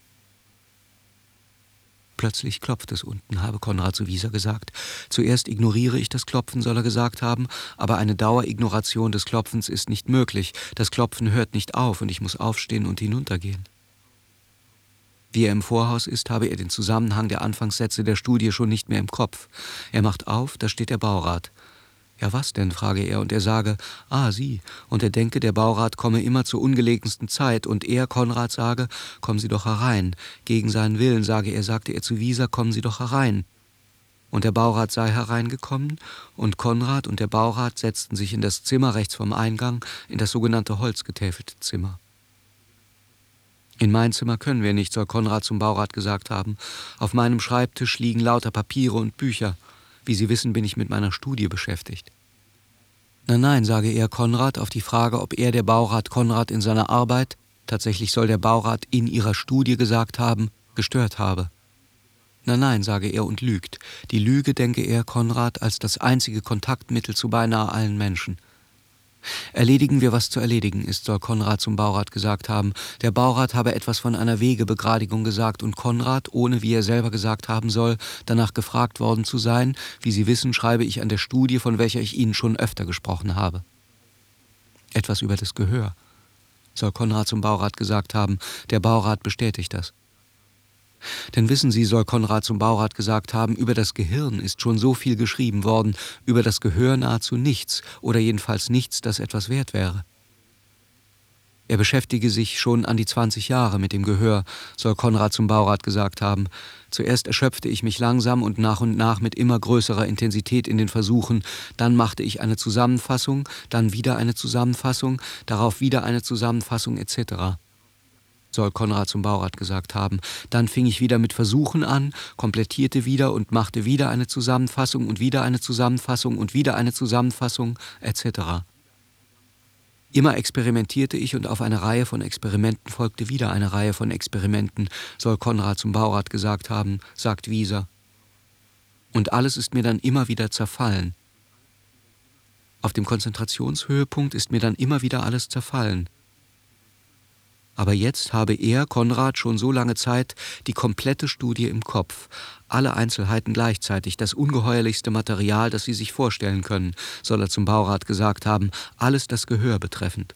Plötzlich klopft es unten, habe Konrad zu Wieser gesagt. Zuerst ignoriere ich das Klopfen, soll er gesagt haben, aber eine Dauerignoration des Klopfens ist nicht möglich. Das Klopfen hört nicht auf und ich muss aufstehen und hinuntergehen. Wie er im Vorhaus ist, habe er den Zusammenhang der Anfangssätze der Studie schon nicht mehr im Kopf. Er macht auf, da steht der Baurat. »Ja, was denn?« frage er, und er sage, »Ah, Sie«, und er denke, der Baurat komme immer zur ungelegensten Zeit, und er, Konrad, sage, »Kommen Sie doch herein«. Gegen seinen Willen, sage er, sagte er zu Wieser, »Kommen Sie doch herein«. Und der Baurat sei hereingekommen, und Konrad und der Baurat setzten sich in das Zimmer rechts vom Eingang, in das sogenannte holzgetäfelte Zimmer. »In mein Zimmer können wir nicht«, soll Konrad zum Baurat gesagt haben. »Auf meinem Schreibtisch liegen lauter Papiere und Bücher. Wie Sie wissen, bin ich mit meiner Studie beschäftigt.« »Nein, nein«, sage er Konrad auf die Frage, ob er, der Baurat Konrad, in seiner Arbeit, tatsächlich soll der Baurat in ihrer Studie gesagt haben, gestört habe. »Nein, nein«, sage er und lügt. Die Lüge denke er, Konrad, als das einzige Kontaktmittel zu beinahe allen Menschen. »Erledigen wir, was zu erledigen ist«, soll Konrad zum Baurat gesagt haben. Der Baurat habe etwas von einer Wegebegradigung gesagt und Konrad, ohne wie er selber gesagt haben soll, danach gefragt worden zu sein. »Wie Sie wissen, schreibe ich an der Studie, von welcher ich Ihnen schon öfter gesprochen habe.« »Etwas über das Gehör«, soll Konrad zum Baurat gesagt haben. Der Baurat bestätigt das. »Denn wissen Sie«, soll Konrad zum Baurat gesagt haben, »über das Gehirn ist schon so viel geschrieben worden, über das Gehör nahezu nichts, oder jedenfalls nichts, das etwas wert wäre.« Er beschäftige sich schon an die zwanzig Jahre mit dem Gehör, soll Konrad zum Baurat gesagt haben. Zuerst erschöpfte ich mich langsam und nach und nach mit immer größerer Intensität in den Versuchen. Dann machte ich eine Zusammenfassung, dann wieder eine Zusammenfassung, darauf wieder eine Zusammenfassung et cetera, soll Konrad zum Baurat gesagt haben. Dann fing ich wieder mit Versuchen an, komplettierte wieder und machte wieder eine Zusammenfassung und wieder eine Zusammenfassung und wieder eine Zusammenfassung et cetera. Immer experimentierte ich und auf eine Reihe von Experimenten folgte wieder eine Reihe von Experimenten, soll Konrad zum Baurat gesagt haben, sagt Wieser. Und alles ist mir dann immer wieder zerfallen. Auf dem Konzentrationshöhepunkt ist mir dann immer wieder alles zerfallen. Aber jetzt habe er, Konrad, schon so lange Zeit die komplette Studie im Kopf, alle Einzelheiten gleichzeitig, das ungeheuerlichste Material, das Sie sich vorstellen können, soll er zum Baurat gesagt haben, alles das Gehör betreffend.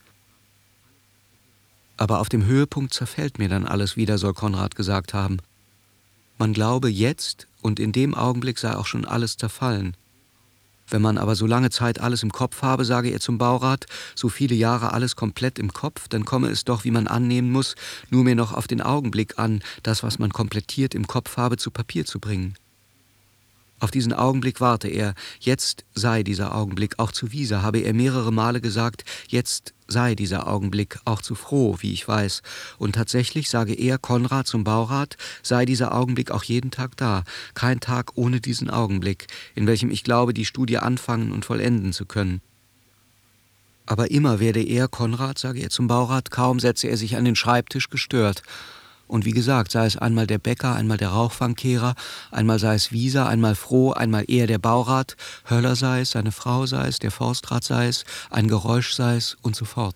Aber auf dem Höhepunkt zerfällt mir dann alles wieder, soll Konrad gesagt haben. Man glaube jetzt und in dem Augenblick sei auch schon alles zerfallen. Wenn man aber so lange Zeit alles im Kopf habe, sage er zum Baurat, so viele Jahre alles komplett im Kopf, dann komme es doch, wie man annehmen muss, nur mehr noch auf den Augenblick an, das, was man komplettiert im Kopf habe, zu Papier zu bringen. Auf diesen Augenblick warte er, jetzt sei dieser Augenblick, auch zu Wieser habe er mehrere Male gesagt, jetzt sei dieser Augenblick, auch zu Froh, wie ich weiß. Und tatsächlich, sage er, Konrad zum Baurat, sei dieser Augenblick auch jeden Tag da, kein Tag ohne diesen Augenblick, in welchem ich glaube, die Studie anfangen und vollenden zu können. Aber immer werde er, Konrad, sage er zum Baurat, kaum setze er sich an den Schreibtisch, gestört. Und wie gesagt, sei es einmal der Bäcker, einmal der Rauchfangkehrer, einmal sei es Wieser, einmal Froh, einmal er der Baurat, Höller sei es, seine Frau sei es, der Forstrat sei es, ein Geräusch sei es und so fort.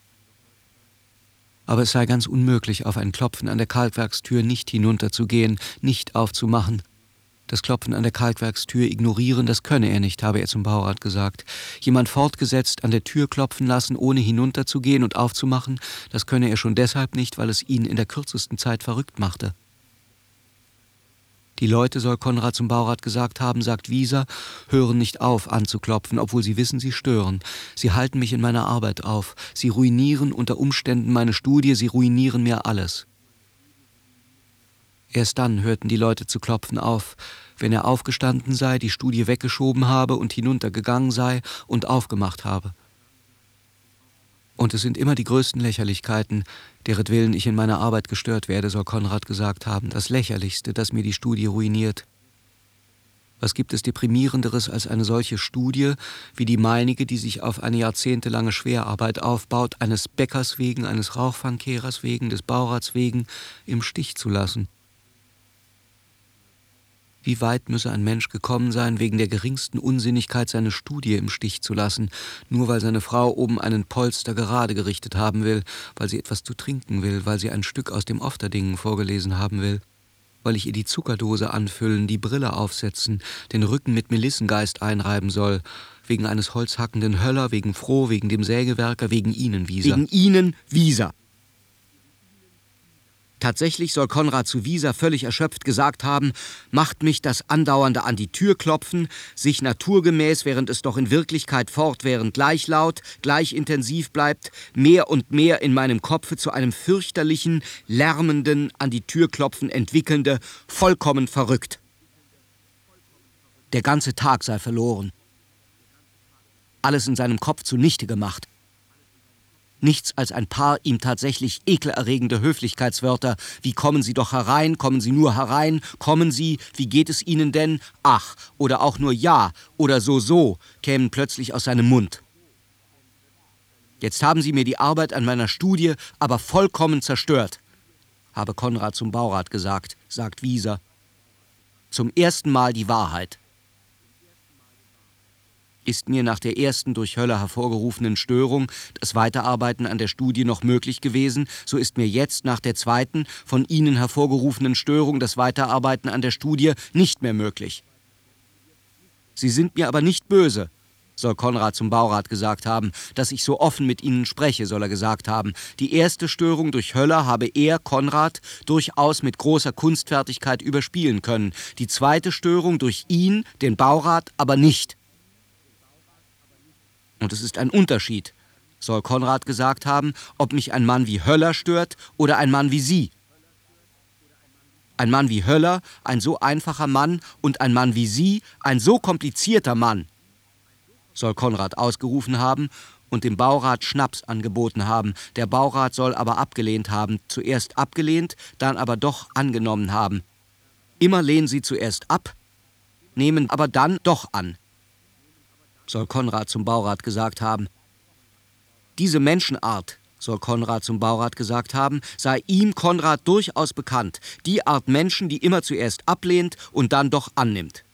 Aber es sei ganz unmöglich, auf ein Klopfen an der Kalkwerkstür nicht hinunterzugehen, nicht aufzumachen. Das Klopfen an der Kalkwerkstür ignorieren, das könne er nicht, habe er zum Baurat gesagt. Jemand fortgesetzt an der Tür klopfen lassen, ohne hinunterzugehen und aufzumachen, das könne er schon deshalb nicht, weil es ihn in der kürzesten Zeit verrückt machte. Die Leute, soll Konrad zum Baurat gesagt haben, sagt Wieser, hören nicht auf anzuklopfen, obwohl sie wissen, sie stören. Sie halten mich in meiner Arbeit auf. Sie ruinieren unter Umständen meine Studie, sie ruinieren mir alles. Erst dann hörten die Leute zu klopfen auf, wenn er aufgestanden sei, die Studie weggeschoben habe und hinuntergegangen sei und aufgemacht habe. Und es sind immer die größten Lächerlichkeiten, deretwillen ich in meiner Arbeit gestört werde, soll Konrad gesagt haben, das Lächerlichste, das mir die Studie ruiniert. Was gibt es Deprimierenderes als eine solche Studie, wie die meinige, die sich auf eine jahrzehntelange Schwerarbeit aufbaut, eines Bäckers wegen, eines Rauchfangkehrers wegen, des Baurats wegen, im Stich zu lassen? Wie weit müsse ein Mensch gekommen sein, wegen der geringsten Unsinnigkeit seine Studie im Stich zu lassen, nur weil seine Frau oben einen Polster gerade gerichtet haben will, weil sie etwas zu trinken will, weil sie ein Stück aus dem Ofterdingen vorgelesen haben will, weil ich ihr die Zuckerdose anfüllen, die Brille aufsetzen, den Rücken mit Melissengeist einreiben soll, wegen eines holzhackenden Höller, wegen Froh, wegen dem Sägewerker, wegen Ihnen, Wieser. Wegen Ihnen, Wieser. Tatsächlich soll Konrad zu Wieser völlig erschöpft gesagt haben, macht mich das andauernde an die Tür klopfen, sich naturgemäß, während es doch in Wirklichkeit fortwährend gleich laut, gleich intensiv bleibt, mehr und mehr in meinem Kopfe zu einem fürchterlichen, lärmenden, an die Tür klopfen entwickelnde, vollkommen verrückt. Der ganze Tag sei verloren. Alles in seinem Kopf zunichte gemacht. Nichts als ein paar ihm tatsächlich ekelerregende Höflichkeitswörter, wie kommen Sie doch herein, kommen Sie nur herein, kommen Sie, wie geht es Ihnen denn, ach, oder auch nur ja, oder so so, kämen plötzlich aus seinem Mund. Jetzt haben Sie mir die Arbeit an meiner Studie aber vollkommen zerstört, habe Konrad zum Baurat gesagt, sagt Wieser. Zum ersten Mal die Wahrheit. Ist mir nach der ersten durch Höller hervorgerufenen Störung das Weiterarbeiten an der Studie noch möglich gewesen, so ist mir jetzt nach der zweiten von Ihnen hervorgerufenen Störung das Weiterarbeiten an der Studie nicht mehr möglich. Sie sind mir aber nicht böse, soll Konrad zum Baurat gesagt haben, dass ich so offen mit Ihnen spreche, soll er gesagt haben. Die erste Störung durch Höller habe er, Konrad, durchaus mit großer Kunstfertigkeit überspielen können. Die zweite Störung durch ihn, den Baurat, aber nicht. Und es ist ein Unterschied, soll Konrad gesagt haben, ob mich ein Mann wie Höller stört oder ein Mann wie Sie. Ein Mann wie Höller, ein so einfacher Mann, und ein Mann wie Sie, ein so komplizierter Mann, soll Konrad ausgerufen haben und dem Baurat Schnaps angeboten haben. Der Baurat soll aber abgelehnt haben, zuerst abgelehnt, dann aber doch angenommen haben. Immer lehnen Sie zuerst ab, nehmen aber dann doch an, soll Konrad zum Baurat gesagt haben. Diese Menschenart, soll Konrad zum Baurat gesagt haben, sei ihm, Konrad, durchaus bekannt. Die Art Menschen, die immer zuerst ablehnt und dann doch annimmt.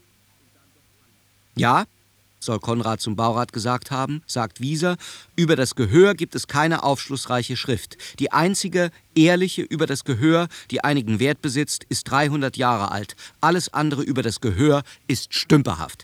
Ja, soll Konrad zum Baurat gesagt haben, sagt Wieser, über das Gehör gibt es keine aufschlussreiche Schrift. Die einzige, ehrliche über das Gehör, die einigen Wert besitzt, ist dreihundert Jahre alt. Alles andere über das Gehör ist stümperhaft.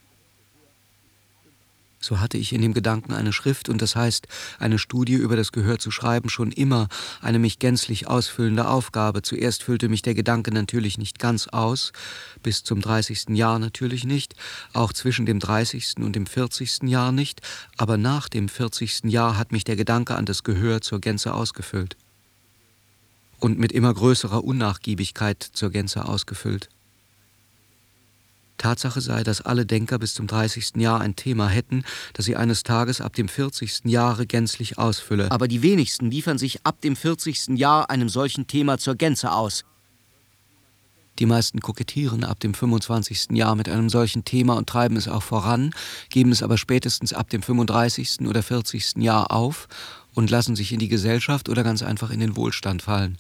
So hatte ich in dem Gedanken eine Schrift, und das heißt, eine Studie über das Gehör zu schreiben, schon immer eine mich gänzlich ausfüllende Aufgabe. Zuerst füllte mich der Gedanke natürlich nicht ganz aus, bis zum dreißigsten Jahr natürlich nicht, auch zwischen dem dreißigsten und dem vierzigsten Jahr nicht, aber nach dem vierzigsten Jahr hat mich der Gedanke an das Gehör zur Gänze ausgefüllt. Und mit immer größerer Unnachgiebigkeit zur Gänze ausgefüllt. Tatsache sei, dass alle Denker bis zum dreißigsten Jahr ein Thema hätten, das sie eines Tages ab dem vierzigsten Jahre gänzlich ausfülle. Aber die wenigsten liefern sich ab dem vierzigsten Jahr einem solchen Thema zur Gänze aus. Die meisten kokettieren ab dem fünfundzwanzigsten Jahr mit einem solchen Thema und treiben es auch voran, geben es aber spätestens ab dem fünfunddreißigsten oder vierzigsten Jahr auf und lassen sich in die Gesellschaft oder ganz einfach in den Wohlstand fallen.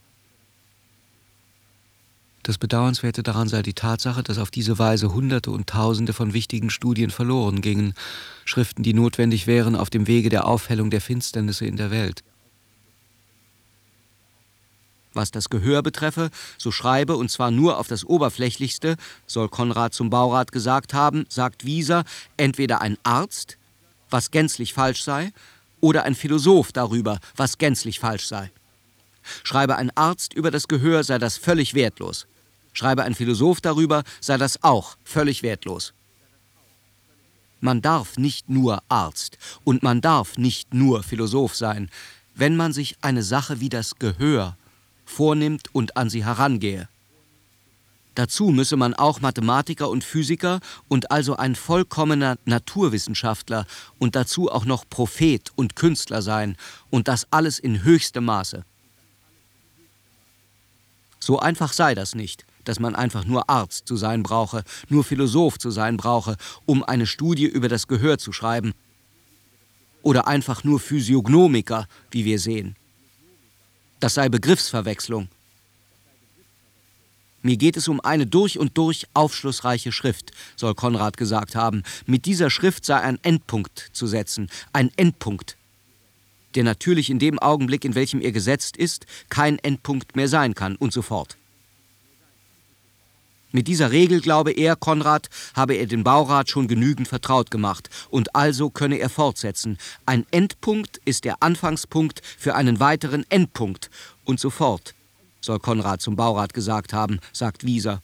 Das Bedauernswerte daran sei die Tatsache, dass auf diese Weise Hunderte und Tausende von wichtigen Studien verloren gingen, Schriften, die notwendig wären auf dem Wege der Aufhellung der Finsternisse in der Welt. Was das Gehör betreffe, so schreibe, und zwar nur auf das Oberflächlichste, soll Konrad zum Baurat gesagt haben, sagt Wieser, entweder ein Arzt, was gänzlich falsch sei, oder ein Philosoph darüber, was gänzlich falsch sei. Schreibe ein Arzt über das Gehör, sei das völlig wertlos. Schreibe ein Philosoph darüber, sei das auch völlig wertlos. Man darf nicht nur Arzt und man darf nicht nur Philosoph sein, wenn man sich eine Sache wie das Gehör vornimmt und an sie herangehe. Dazu müsse man auch Mathematiker und Physiker und also ein vollkommener Naturwissenschaftler und dazu auch noch Prophet und Künstler sein, und das alles in höchstem Maße. So einfach sei das nicht, dass man einfach nur Arzt zu sein brauche, nur Philosoph zu sein brauche, um eine Studie über das Gehör zu schreiben. Oder einfach nur Physiognomiker, wie wir sehen. Das sei Begriffsverwechslung. Mir geht es um eine durch und durch aufschlussreiche Schrift, soll Konrad gesagt haben. Mit dieser Schrift sei ein Endpunkt zu setzen, ein Endpunkt, der natürlich in dem Augenblick, in welchem er gesetzt ist, kein Endpunkt mehr sein kann und so fort. Mit dieser Regel, glaube er, Konrad, habe er den Baurat schon genügend vertraut gemacht und also könne er fortsetzen. Ein Endpunkt ist der Anfangspunkt für einen weiteren Endpunkt und so fort, soll Konrad zum Baurat gesagt haben, sagt Wieser.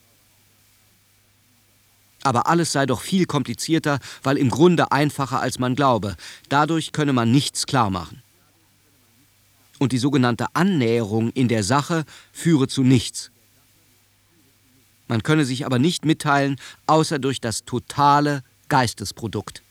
Aber alles sei doch viel komplizierter, weil im Grunde einfacher, als man glaube. Dadurch könne man nichts klar machen. Und die sogenannte Annäherung in der Sache führe zu nichts. Man könne sich aber nicht mitteilen, außer durch das totale Geistesprodukt.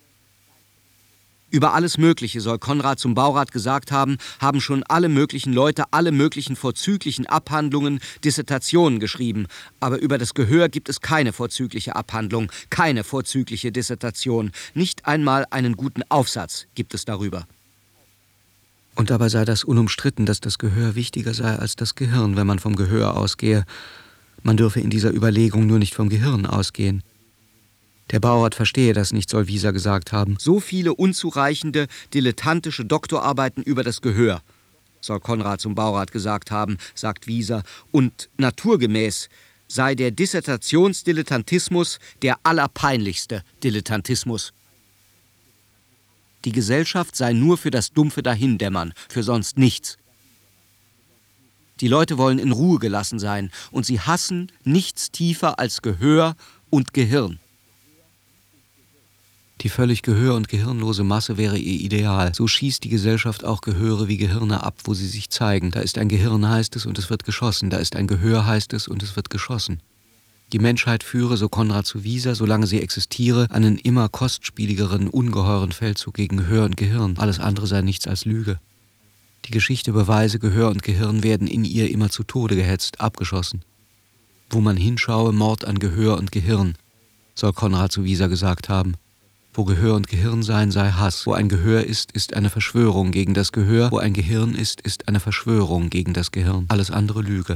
Über alles Mögliche, soll Konrad zum Baurat gesagt haben, haben schon alle möglichen Leute alle möglichen vorzüglichen Abhandlungen, Dissertationen geschrieben. Aber über das Gehör gibt es keine vorzügliche Abhandlung, keine vorzügliche Dissertation. Nicht einmal einen guten Aufsatz gibt es darüber. Und dabei sei das unumstritten, dass das Gehör wichtiger sei als das Gehirn, wenn man vom Gehör ausgehe. Man dürfe in dieser Überlegung nur nicht vom Gehirn ausgehen. Der Baurat verstehe das nicht, soll Wieser gesagt haben. So viele unzureichende, dilettantische Doktorarbeiten über das Gehör, soll Konrad zum Baurat gesagt haben, sagt Wieser, und naturgemäß sei der Dissertationsdilettantismus der allerpeinlichste Dilettantismus. Die Gesellschaft sei nur für das dumpfe Dahindämmern, für sonst nichts. Die Leute wollen in Ruhe gelassen sein und sie hassen nichts tiefer als Gehör und Gehirn. Die völlig gehör- und gehirnlose Masse wäre ihr Ideal. So schießt die Gesellschaft auch Gehöre wie Gehirne ab, wo sie sich zeigen. Da ist ein Gehirn, heißt es, und es wird geschossen. Da ist ein Gehör, heißt es, und es wird geschossen. Die Menschheit führe, so Konrad zu Wieser, solange sie existiere, einen immer kostspieligeren, ungeheuren Feldzug gegen Gehör und Gehirn. Alles andere sei nichts als Lüge. Die Geschichte beweise, Gehör und Gehirn werden in ihr immer zu Tode gehetzt, abgeschossen. Wo man hinschaue, Mord an Gehör und Gehirn, soll Konrad zu Wieser gesagt haben. Wo Gehör und Gehirn sein, sei Hass. Wo ein Gehör ist, ist eine Verschwörung gegen das Gehör. Wo ein Gehirn ist, ist eine Verschwörung gegen das Gehirn. Alles andere Lüge.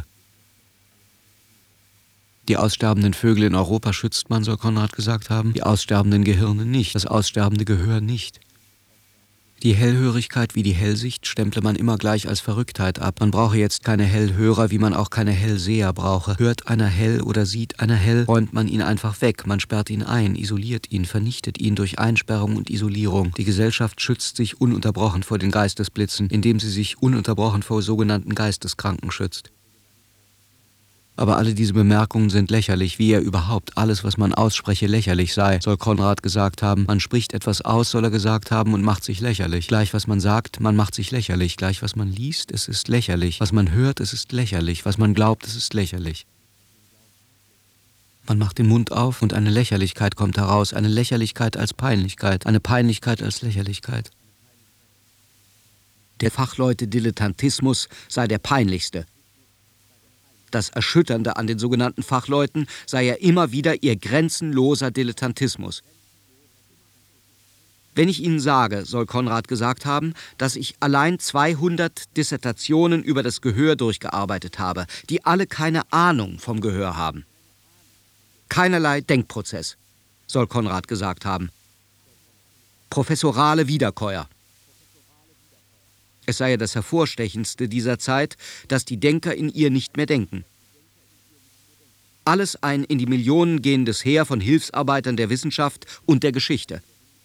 Die aussterbenden Vögel in Europa schützt man, soll Konrad gesagt haben. Die aussterbenden Gehirne nicht. Das aussterbende Gehör nicht. Die Hellhörigkeit wie die Hellsicht stemple man immer gleich als Verrücktheit ab. Man brauche jetzt keine Hellhörer, wie man auch keine Hellseher brauche. Hört einer hell oder sieht einer hell, räumt man ihn einfach weg. Man sperrt ihn ein, isoliert ihn, vernichtet ihn durch Einsperrung und Isolierung. Die Gesellschaft schützt sich ununterbrochen vor den Geistesblitzen, indem sie sich ununterbrochen vor sogenannten Geisteskranken schützt. Aber alle diese Bemerkungen sind lächerlich, wie ja überhaupt alles, was man ausspreche, lächerlich sei, soll Konrad gesagt haben. Man spricht etwas aus, soll er gesagt haben, und macht sich lächerlich. Gleich was man sagt, man macht sich lächerlich. Gleich was man liest, es ist lächerlich. Was man hört, es ist lächerlich. Was man glaubt, es ist lächerlich. Man macht den Mund auf und eine Lächerlichkeit kommt heraus. Eine Lächerlichkeit als Peinlichkeit. Eine Peinlichkeit als Lächerlichkeit. Der Fachleute Dilettantismus sei der peinlichste. Das Erschütternde an den sogenannten Fachleuten sei ja immer wieder ihr grenzenloser Dilettantismus. Wenn ich Ihnen sage, soll Konrad gesagt haben, dass ich allein zweihundert Dissertationen über das Gehör durchgearbeitet habe, die alle keine Ahnung vom Gehör haben. Keinerlei Denkprozess, soll Konrad gesagt haben. Professorale Wiederkäuer. Es sei ja das Hervorstechendste dieser Zeit, dass die Denker in ihr nicht mehr denken. Alles ein in die Millionen gehendes Heer von Hilfsarbeitern der Wissenschaft und der Geschichte.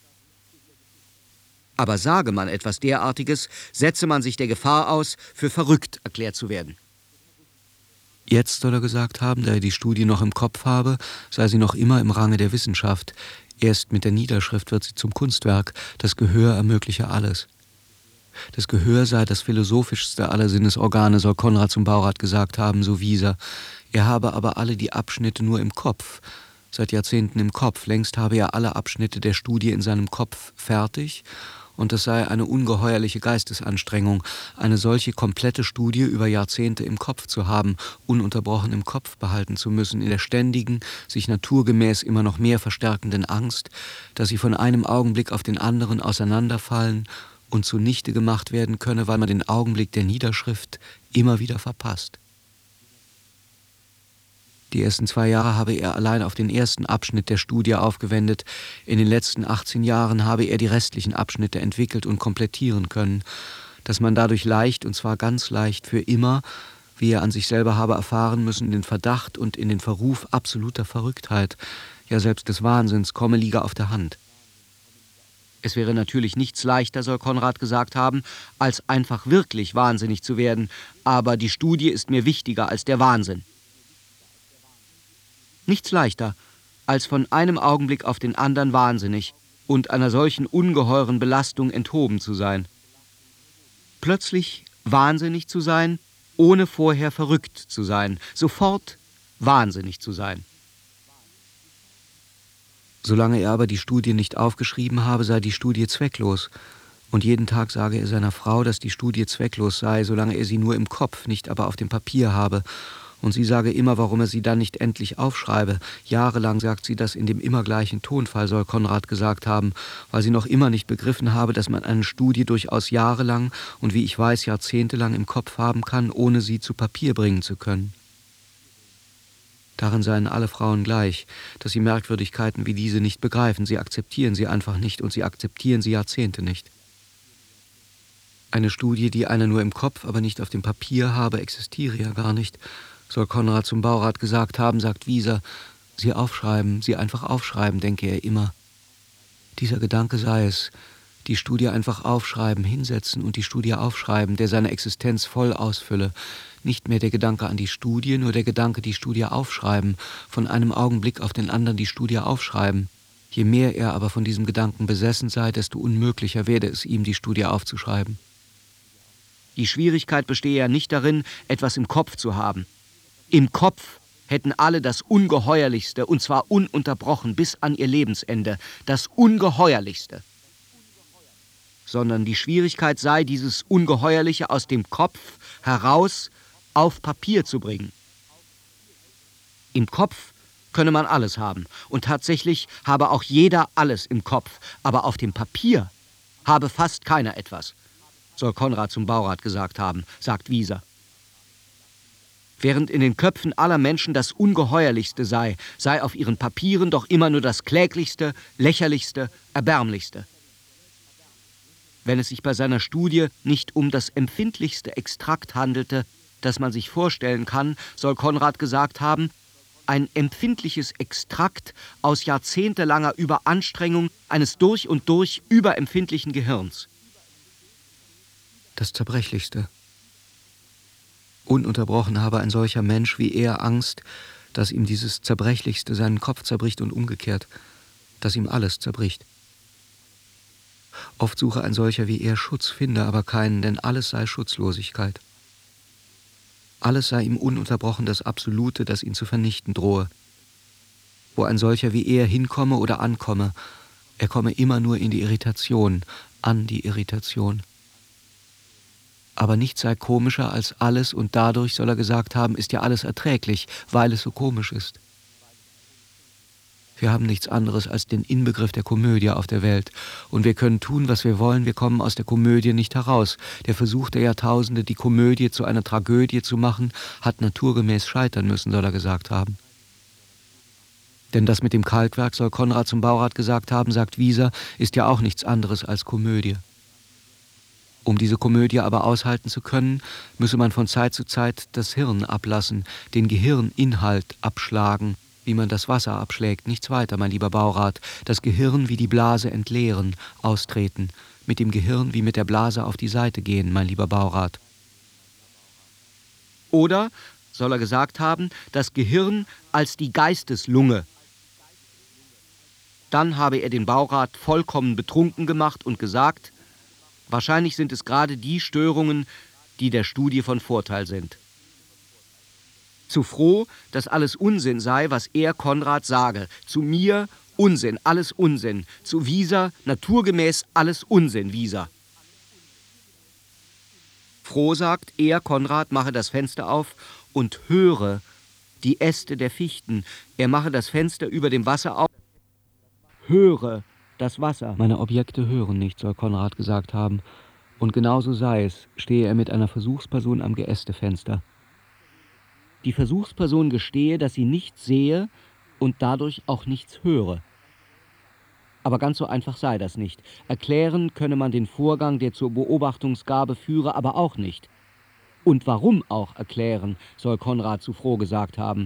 Aber sage man etwas derartiges, setze man sich der Gefahr aus, für verrückt erklärt zu werden. Jetzt soll er gesagt haben, da er die Studie noch im Kopf habe, sei sie noch immer im Range der Wissenschaft. Erst mit der Niederschrift wird sie zum Kunstwerk. Das Gehör ermögliche alles. Das Gehör sei das philosophischste aller Sinnesorgane, soll Konrad zum Baurat gesagt haben, so Wieser. Er habe aber alle die Abschnitte nur im Kopf, seit Jahrzehnten im Kopf. Längst habe er alle Abschnitte der Studie in seinem Kopf fertig, und es sei eine ungeheuerliche Geistesanstrengung, eine solche komplette Studie über Jahrzehnte im Kopf zu haben, ununterbrochen im Kopf behalten zu müssen, in der ständigen, sich naturgemäß immer noch mehr verstärkenden Angst, dass sie von einem Augenblick auf den anderen auseinanderfallen und zunichte gemacht werden könne, weil man den Augenblick der Niederschrift immer wieder verpasst. Die ersten zwei Jahre habe er allein auf den ersten Abschnitt der Studie aufgewendet. In den letzten achtzehn Jahren habe er die restlichen Abschnitte entwickelt und komplettieren können, dass man dadurch leicht, und zwar ganz leicht für immer, wie er an sich selber habe erfahren müssen, in den Verdacht und in den Verruf absoluter Verrücktheit, ja selbst des Wahnsinns, komme, liege auf der Hand. Es wäre natürlich nichts leichter, soll Konrad gesagt haben, als einfach wirklich wahnsinnig zu werden, aber die Studie ist mir wichtiger als der Wahnsinn. Nichts leichter, als von einem Augenblick auf den anderen wahnsinnig und einer solchen ungeheuren Belastung enthoben zu sein. Plötzlich wahnsinnig zu sein, ohne vorher verrückt zu sein, sofort wahnsinnig zu sein. Solange er aber die Studie nicht aufgeschrieben habe, sei die Studie zwecklos. Und jeden Tag sage er seiner Frau, dass die Studie zwecklos sei, solange er sie nur im Kopf, nicht aber auf dem Papier habe. Und sie sage immer, warum er sie dann nicht endlich aufschreibe. Jahrelang sagt sie das in dem immer gleichen Tonfall, soll Konrad gesagt haben, weil sie noch immer nicht begriffen habe, dass man eine Studie durchaus jahrelang und wie ich weiß, jahrzehntelang im Kopf haben kann, ohne sie zu Papier bringen zu können. Darin seien alle Frauen gleich, dass sie Merkwürdigkeiten wie diese nicht begreifen. Sie akzeptieren sie einfach nicht und sie akzeptieren sie Jahrzehnte nicht. Eine Studie, die einer nur im Kopf, aber nicht auf dem Papier habe, existiere ja gar nicht, soll Konrad zum Baurat gesagt haben, sagt Wieser. Sie aufschreiben, sie einfach aufschreiben, denke er immer. Dieser Gedanke sei es, die Studie einfach aufschreiben, hinsetzen und die Studie aufschreiben, der seine Existenz voll ausfülle. Nicht mehr der Gedanke an die Studie, nur der Gedanke, die Studie aufschreiben, von einem Augenblick auf den anderen die Studie aufschreiben. Je mehr er aber von diesem Gedanken besessen sei, desto unmöglicher werde es ihm, die Studie aufzuschreiben. Die Schwierigkeit bestehe ja nicht darin, etwas im Kopf zu haben. Im Kopf hätten alle das Ungeheuerlichste, und zwar ununterbrochen bis an ihr Lebensende, das Ungeheuerlichste. Sondern die Schwierigkeit sei, dieses Ungeheuerliche aus dem Kopf heraus auf Papier zu bringen. Im Kopf könne man alles haben, und tatsächlich habe auch jeder alles im Kopf, aber auf dem Papier habe fast keiner etwas, soll Konrad zum Baurat gesagt haben, sagt Wieser. Während in den Köpfen aller Menschen das Ungeheuerlichste sei, sei auf ihren Papieren doch immer nur das Kläglichste, Lächerlichste, Erbärmlichste. Wenn es sich bei seiner Studie nicht um das empfindlichste Extrakt handelte, das man sich vorstellen kann, soll Konrad gesagt haben, ein empfindliches Extrakt aus jahrzehntelanger Überanstrengung eines durch und durch überempfindlichen Gehirns. Das Zerbrechlichste. Ununterbrochen habe ein solcher Mensch wie er Angst, dass ihm dieses Zerbrechlichste seinen Kopf zerbricht und umgekehrt, dass ihm alles zerbricht. Oft suche ein solcher wie er Schutz, finde aber keinen, denn alles sei Schutzlosigkeit. Alles sei ihm ununterbrochen das Absolute, das ihn zu vernichten drohe. Wo ein solcher wie er hinkomme oder ankomme, er komme immer nur in die Irritation, an die Irritation. Aber nichts sei komischer als alles, und dadurch, soll er gesagt haben, ist ja alles erträglich, weil es so komisch ist. Wir haben nichts anderes als den Inbegriff der Komödie auf der Welt. Und wir können tun, was wir wollen, wir kommen aus der Komödie nicht heraus. Der Versuch der Jahrtausende, die Komödie zu einer Tragödie zu machen, hat naturgemäß scheitern müssen, soll er gesagt haben. Denn das mit dem Kalkwerk, soll Konrad zum Baurat gesagt haben, sagt Wieser, ist ja auch nichts anderes als Komödie. Um diese Komödie aber aushalten zu können, müsse man von Zeit zu Zeit das Hirn ablassen, den Gehirninhalt abschlagen, wie man das Wasser abschlägt, nichts weiter, mein lieber Baurat, das Gehirn wie die Blase entleeren, austreten, mit dem Gehirn wie mit der Blase auf die Seite gehen, mein lieber Baurat. Oder, soll er gesagt haben, das Gehirn als die Geisteslunge. Dann habe er den Baurat vollkommen betrunken gemacht und gesagt, wahrscheinlich sind es gerade die Störungen, die der Studie von Vorteil sind. Zu froh, dass alles Unsinn sei, was er, Konrad, sage. Zu mir Unsinn, alles Unsinn. Zu Wieser naturgemäß alles Unsinn, Wieser. Froh sagt, er, Konrad, mache das Fenster auf und höre die Äste der Fichten. Er mache das Fenster über dem Wasser auf. Höre das Wasser. Meine Objekte hören nicht, soll Konrad gesagt haben. Und genauso sei es, stehe er mit einer Versuchsperson am Geästefenster. Die Versuchsperson gestehe, dass sie nichts sehe und dadurch auch nichts höre. Aber ganz so einfach sei das nicht. Erklären könne man den Vorgang, der zur Beobachtungsgabe führe, aber auch nicht. Und warum auch erklären, soll Konrad zu Froh gesagt haben.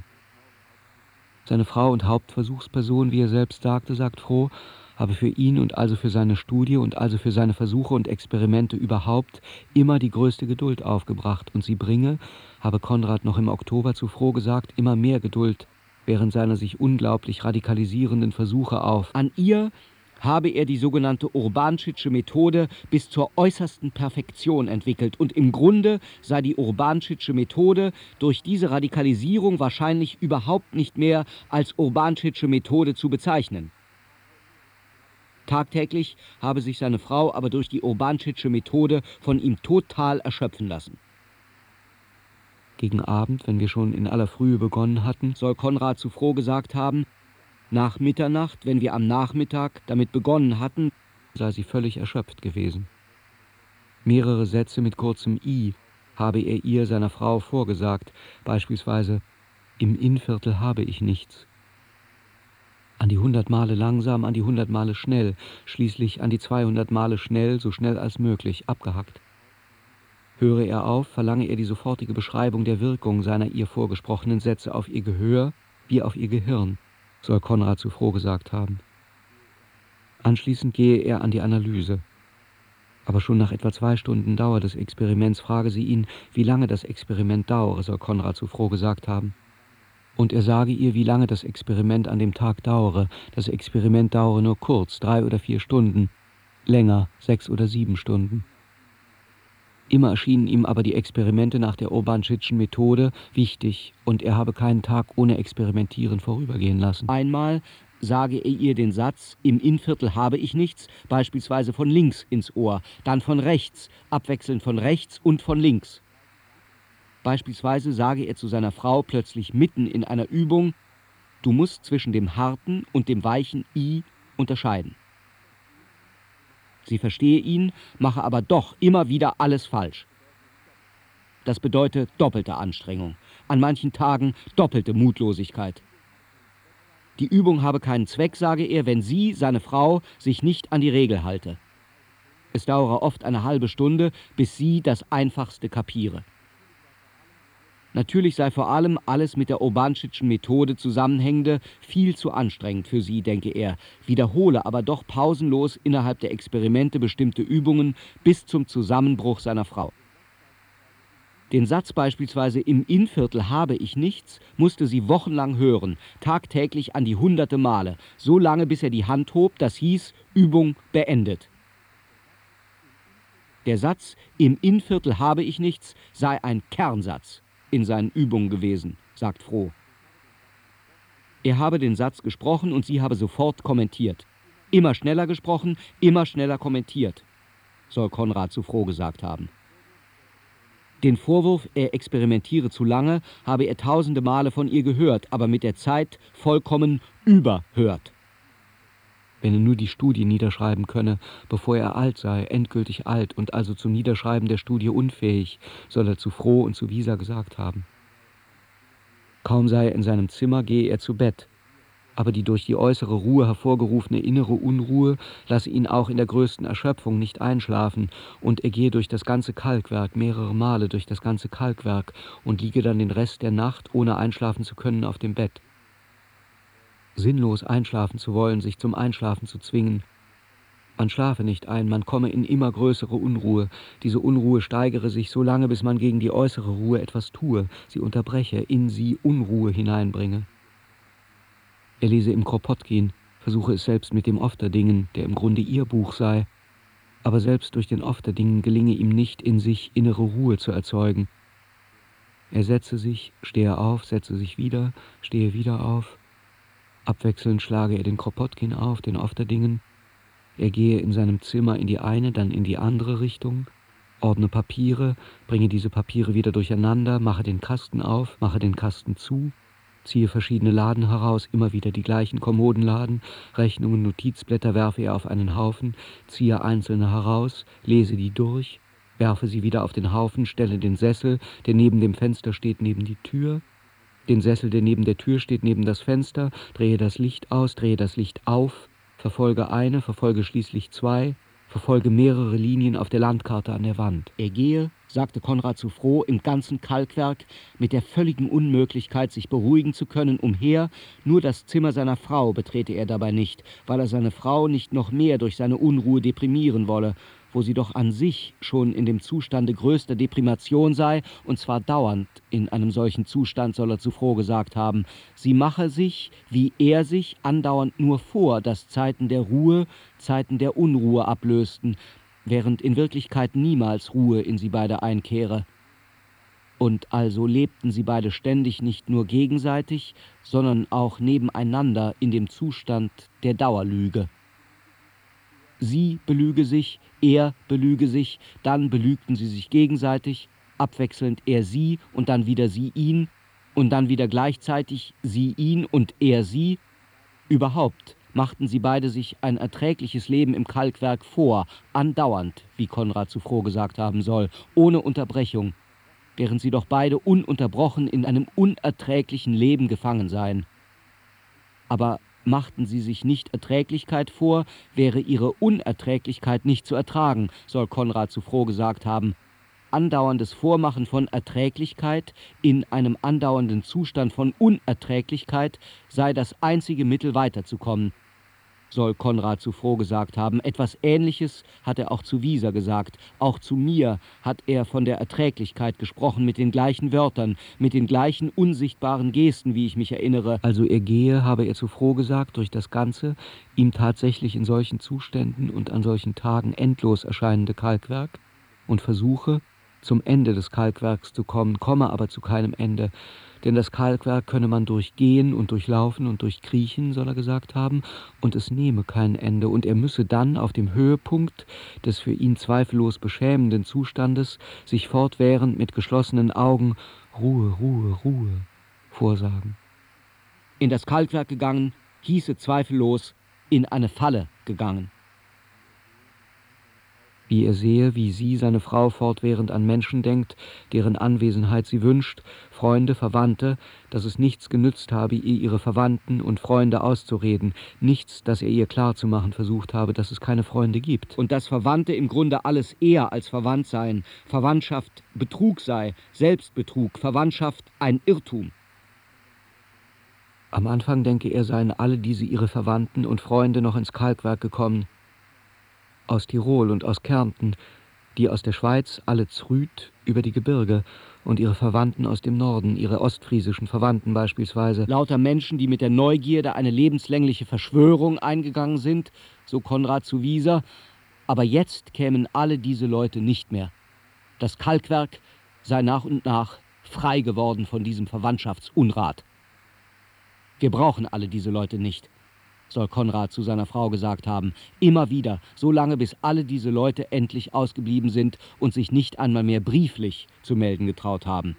Seine Frau und Hauptversuchsperson, wie er selbst sagte, sagt Froh, habe für ihn und also für seine Studie und also für seine Versuche und Experimente überhaupt immer die größte Geduld aufgebracht, und sie bringe, habe Konrad noch im Oktober zu Froh gesagt, immer mehr Geduld während seiner sich unglaublich radikalisierenden Versuche auf. An ihr habe er die sogenannte Urbanschitsche Methode bis zur äußersten Perfektion entwickelt, und im Grunde sei die Urbanschitsche Methode durch diese Radikalisierung wahrscheinlich überhaupt nicht mehr als Urbanschitsche Methode zu bezeichnen. Tagtäglich habe sich seine Frau aber durch die Urbanschitsche Methode von ihm total erschöpfen lassen. Gegen Abend, wenn wir schon in aller Frühe begonnen hatten, soll Konrad zu Froh gesagt haben, nach Mitternacht, wenn wir am Nachmittag damit begonnen hatten, sei sie völlig erschöpft gewesen. Mehrere Sätze mit kurzem I habe er ihr, seiner Frau, vorgesagt, beispielsweise im Innviertel habe ich nichts. An die hundert Male langsam, an die hundert Male schnell, schließlich an die zweihundert Male schnell, so schnell als möglich, abgehackt. Höre er auf, verlange er die sofortige Beschreibung der Wirkung seiner ihr vorgesprochenen Sätze auf ihr Gehör wie auf ihr Gehirn, soll Konrad zu Froh gesagt haben. Anschließend gehe er an die Analyse. Aber schon nach etwa zwei Stunden Dauer des Experiments frage sie ihn, wie lange das Experiment dauere, soll Konrad zu Froh gesagt haben. Und er sage ihr, wie lange das Experiment an dem Tag dauere. Das Experiment dauere nur kurz, drei oder vier Stunden, länger, sechs oder sieben Stunden. Immer erschienen ihm aber die Experimente nach der Urbanschitschen Methode wichtig, und er habe keinen Tag ohne Experimentieren vorübergehen lassen. Einmal sage er ihr den Satz, im Innviertel habe ich nichts, beispielsweise von links ins Ohr, dann von rechts, abwechselnd von rechts und von links. Beispielsweise sage er zu seiner Frau plötzlich mitten in einer Übung, du musst zwischen dem harten und dem weichen I unterscheiden. Sie verstehe ihn, mache aber doch immer wieder alles falsch. Das bedeute doppelte Anstrengung, an manchen Tagen doppelte Mutlosigkeit. Die Übung habe keinen Zweck, sage er, wenn sie, seine Frau, sich nicht an die Regel halte. Es dauere oft eine halbe Stunde, bis sie das Einfachste kapiere. Natürlich sei vor allem alles mit der Urbanschitschen Methode zusammenhängende viel zu anstrengend für sie, denke er, wiederhole aber doch pausenlos innerhalb der Experimente bestimmte Übungen bis zum Zusammenbruch seiner Frau. Den Satz beispielsweise im Innviertel habe ich nichts, musste sie wochenlang hören, tagtäglich an die hunderte Male, so lange bis er die Hand hob, das hieß Übung beendet. Der Satz im Innviertel habe ich nichts sei ein Kernsatz in seinen Übungen gewesen, sagt Froh. Er habe den Satz gesprochen und sie habe sofort kommentiert. Immer schneller gesprochen, immer schneller kommentiert, soll Konrad zu Froh gesagt haben. Den Vorwurf, er experimentiere zu lange, habe er tausende Male von ihr gehört, aber mit der Zeit vollkommen überhört. Wenn er nur die Studie niederschreiben könne, bevor er alt sei, endgültig alt und also zum Niederschreiben der Studie unfähig, soll er zu Froh und zu Wieser gesagt haben. Kaum sei er in seinem Zimmer, gehe er zu Bett, aber die durch die äußere Ruhe hervorgerufene innere Unruhe lasse ihn auch in der größten Erschöpfung nicht einschlafen, und er gehe durch das ganze Kalkwerk, mehrere Male durch das ganze Kalkwerk, und liege dann den Rest der Nacht, ohne einschlafen zu können, auf dem Bett. Sinnlos einschlafen zu wollen, sich zum Einschlafen zu zwingen. Man schlafe nicht ein, man komme in immer größere Unruhe. Diese Unruhe steigere sich so lange, bis man gegen die äußere Ruhe etwas tue, sie unterbreche, in sie Unruhe hineinbringe. Er lese im Kropotkin, versuche es selbst mit dem Ofterdingen, der im Grunde ihr Buch sei, aber selbst durch den Ofterdingen gelinge ihm nicht, in sich innere Ruhe zu erzeugen. Er setze sich, stehe auf, setze sich wieder, stehe wieder auf. Abwechselnd schlage er den Kropotkin auf, den Ofterdingen. Er gehe in seinem Zimmer in die eine, dann in die andere Richtung, ordne Papiere, bringe diese Papiere wieder durcheinander, mache den Kasten auf, mache den Kasten zu, ziehe verschiedene Laden heraus, immer wieder die gleichen Kommodenladen, Rechnungen, Notizblätter werfe er auf einen Haufen, ziehe einzelne heraus, lese die durch, werfe sie wieder auf den Haufen, stelle den Sessel, der neben dem Fenster steht, neben die Tür, den Sessel, der neben der Tür steht, neben das Fenster, drehe das Licht aus, drehe das Licht auf, verfolge eine, verfolge schließlich zwei, verfolge mehrere Linien auf der Landkarte an der Wand. Er gehe, sagte Konrad zu Froh, im ganzen Kalkwerk mit der völligen Unmöglichkeit, sich beruhigen zu können, umher, nur das Zimmer seiner Frau betrete er dabei nicht, weil er seine Frau nicht noch mehr durch seine Unruhe deprimieren wolle, wo sie doch an sich schon in dem Zustande größter Deprimation sei, und zwar dauernd in einem solchen Zustand, soll er zu Froh gesagt haben. Sie mache sich, wie er sich, andauernd nur vor, dass Zeiten der Ruhe Zeiten der Unruhe ablösten, während in Wirklichkeit niemals Ruhe in sie beide einkehre. Und also lebten sie beide ständig nicht nur gegenseitig, sondern auch nebeneinander in dem Zustand der Dauerlüge. Sie belüge sich, er belüge sich, dann belügten sie sich gegenseitig, abwechselnd er sie und dann wieder sie ihn und dann wieder gleichzeitig sie ihn und er sie. Überhaupt machten sie beide sich ein erträgliches Leben im Kalkwerk vor, andauernd, wie Konrad zu Froh gesagt haben soll, ohne Unterbrechung, während sie doch beide ununterbrochen in einem unerträglichen Leben gefangen seien. Aber machten sie sich nicht Erträglichkeit vor, wäre ihre Unerträglichkeit nicht zu ertragen, soll Konrad zu Froh gesagt haben. Andauerndes Vormachen von Erträglichkeit in einem andauernden Zustand von Unerträglichkeit sei das einzige Mittel, weiterzukommen, soll Konrad zu Froh gesagt haben. Etwas Ähnliches hat er auch zu Wieser gesagt. Auch zu mir hat er von der Erträglichkeit gesprochen, mit den gleichen Wörtern, mit den gleichen unsichtbaren Gesten, wie ich mich erinnere. Also er gehe, habe er zu Froh gesagt, durch das Ganze, ihm tatsächlich in solchen Zuständen und an solchen Tagen endlos erscheinende Kalkwerk und versuche, zum Ende des Kalkwerks zu kommen, komme aber zu keinem Ende. Denn das Kalkwerk könne man durchgehen und durchlaufen und durchkriechen, soll er gesagt haben, und es nehme kein Ende, und er müsse dann auf dem Höhepunkt des für ihn zweifellos beschämenden Zustandes sich fortwährend mit geschlossenen Augen Ruhe, Ruhe, Ruhe vorsagen. In das Kalkwerk gegangen, hieße zweifellos in eine Falle gegangen. Wie er sehe, wie sie, seine Frau, fortwährend an Menschen denkt, deren Anwesenheit sie wünscht, Freunde, Verwandte, dass es nichts genützt habe, ihr ihre Verwandten und Freunde auszureden, nichts, dass er ihr klarzumachen versucht habe, dass es keine Freunde gibt. Und dass Verwandte im Grunde alles eher als verwandt seien, Verwandtschaft Betrug sei, Selbstbetrug, Verwandtschaft ein Irrtum. Am Anfang, denke er, seien alle diese ihre Verwandten und Freunde noch ins Kalkwerk gekommen, aus Tirol und aus Kärnten, die aus der Schweiz alle zrüd über die Gebirge und ihre Verwandten aus dem Norden, ihre ostfriesischen Verwandten beispielsweise. Lauter Menschen, die mit der Neugierde eine lebenslängliche Verschwörung eingegangen sind, so Konrad zu Wieser, aber jetzt kämen alle diese Leute nicht mehr. Das Kalkwerk sei nach und nach frei geworden von diesem Verwandtschaftsunrat. Wir brauchen alle diese Leute nicht, soll Konrad zu seiner Frau gesagt haben, immer wieder, so lange bis alle diese Leute endlich ausgeblieben sind und sich nicht einmal mehr brieflich zu melden getraut haben.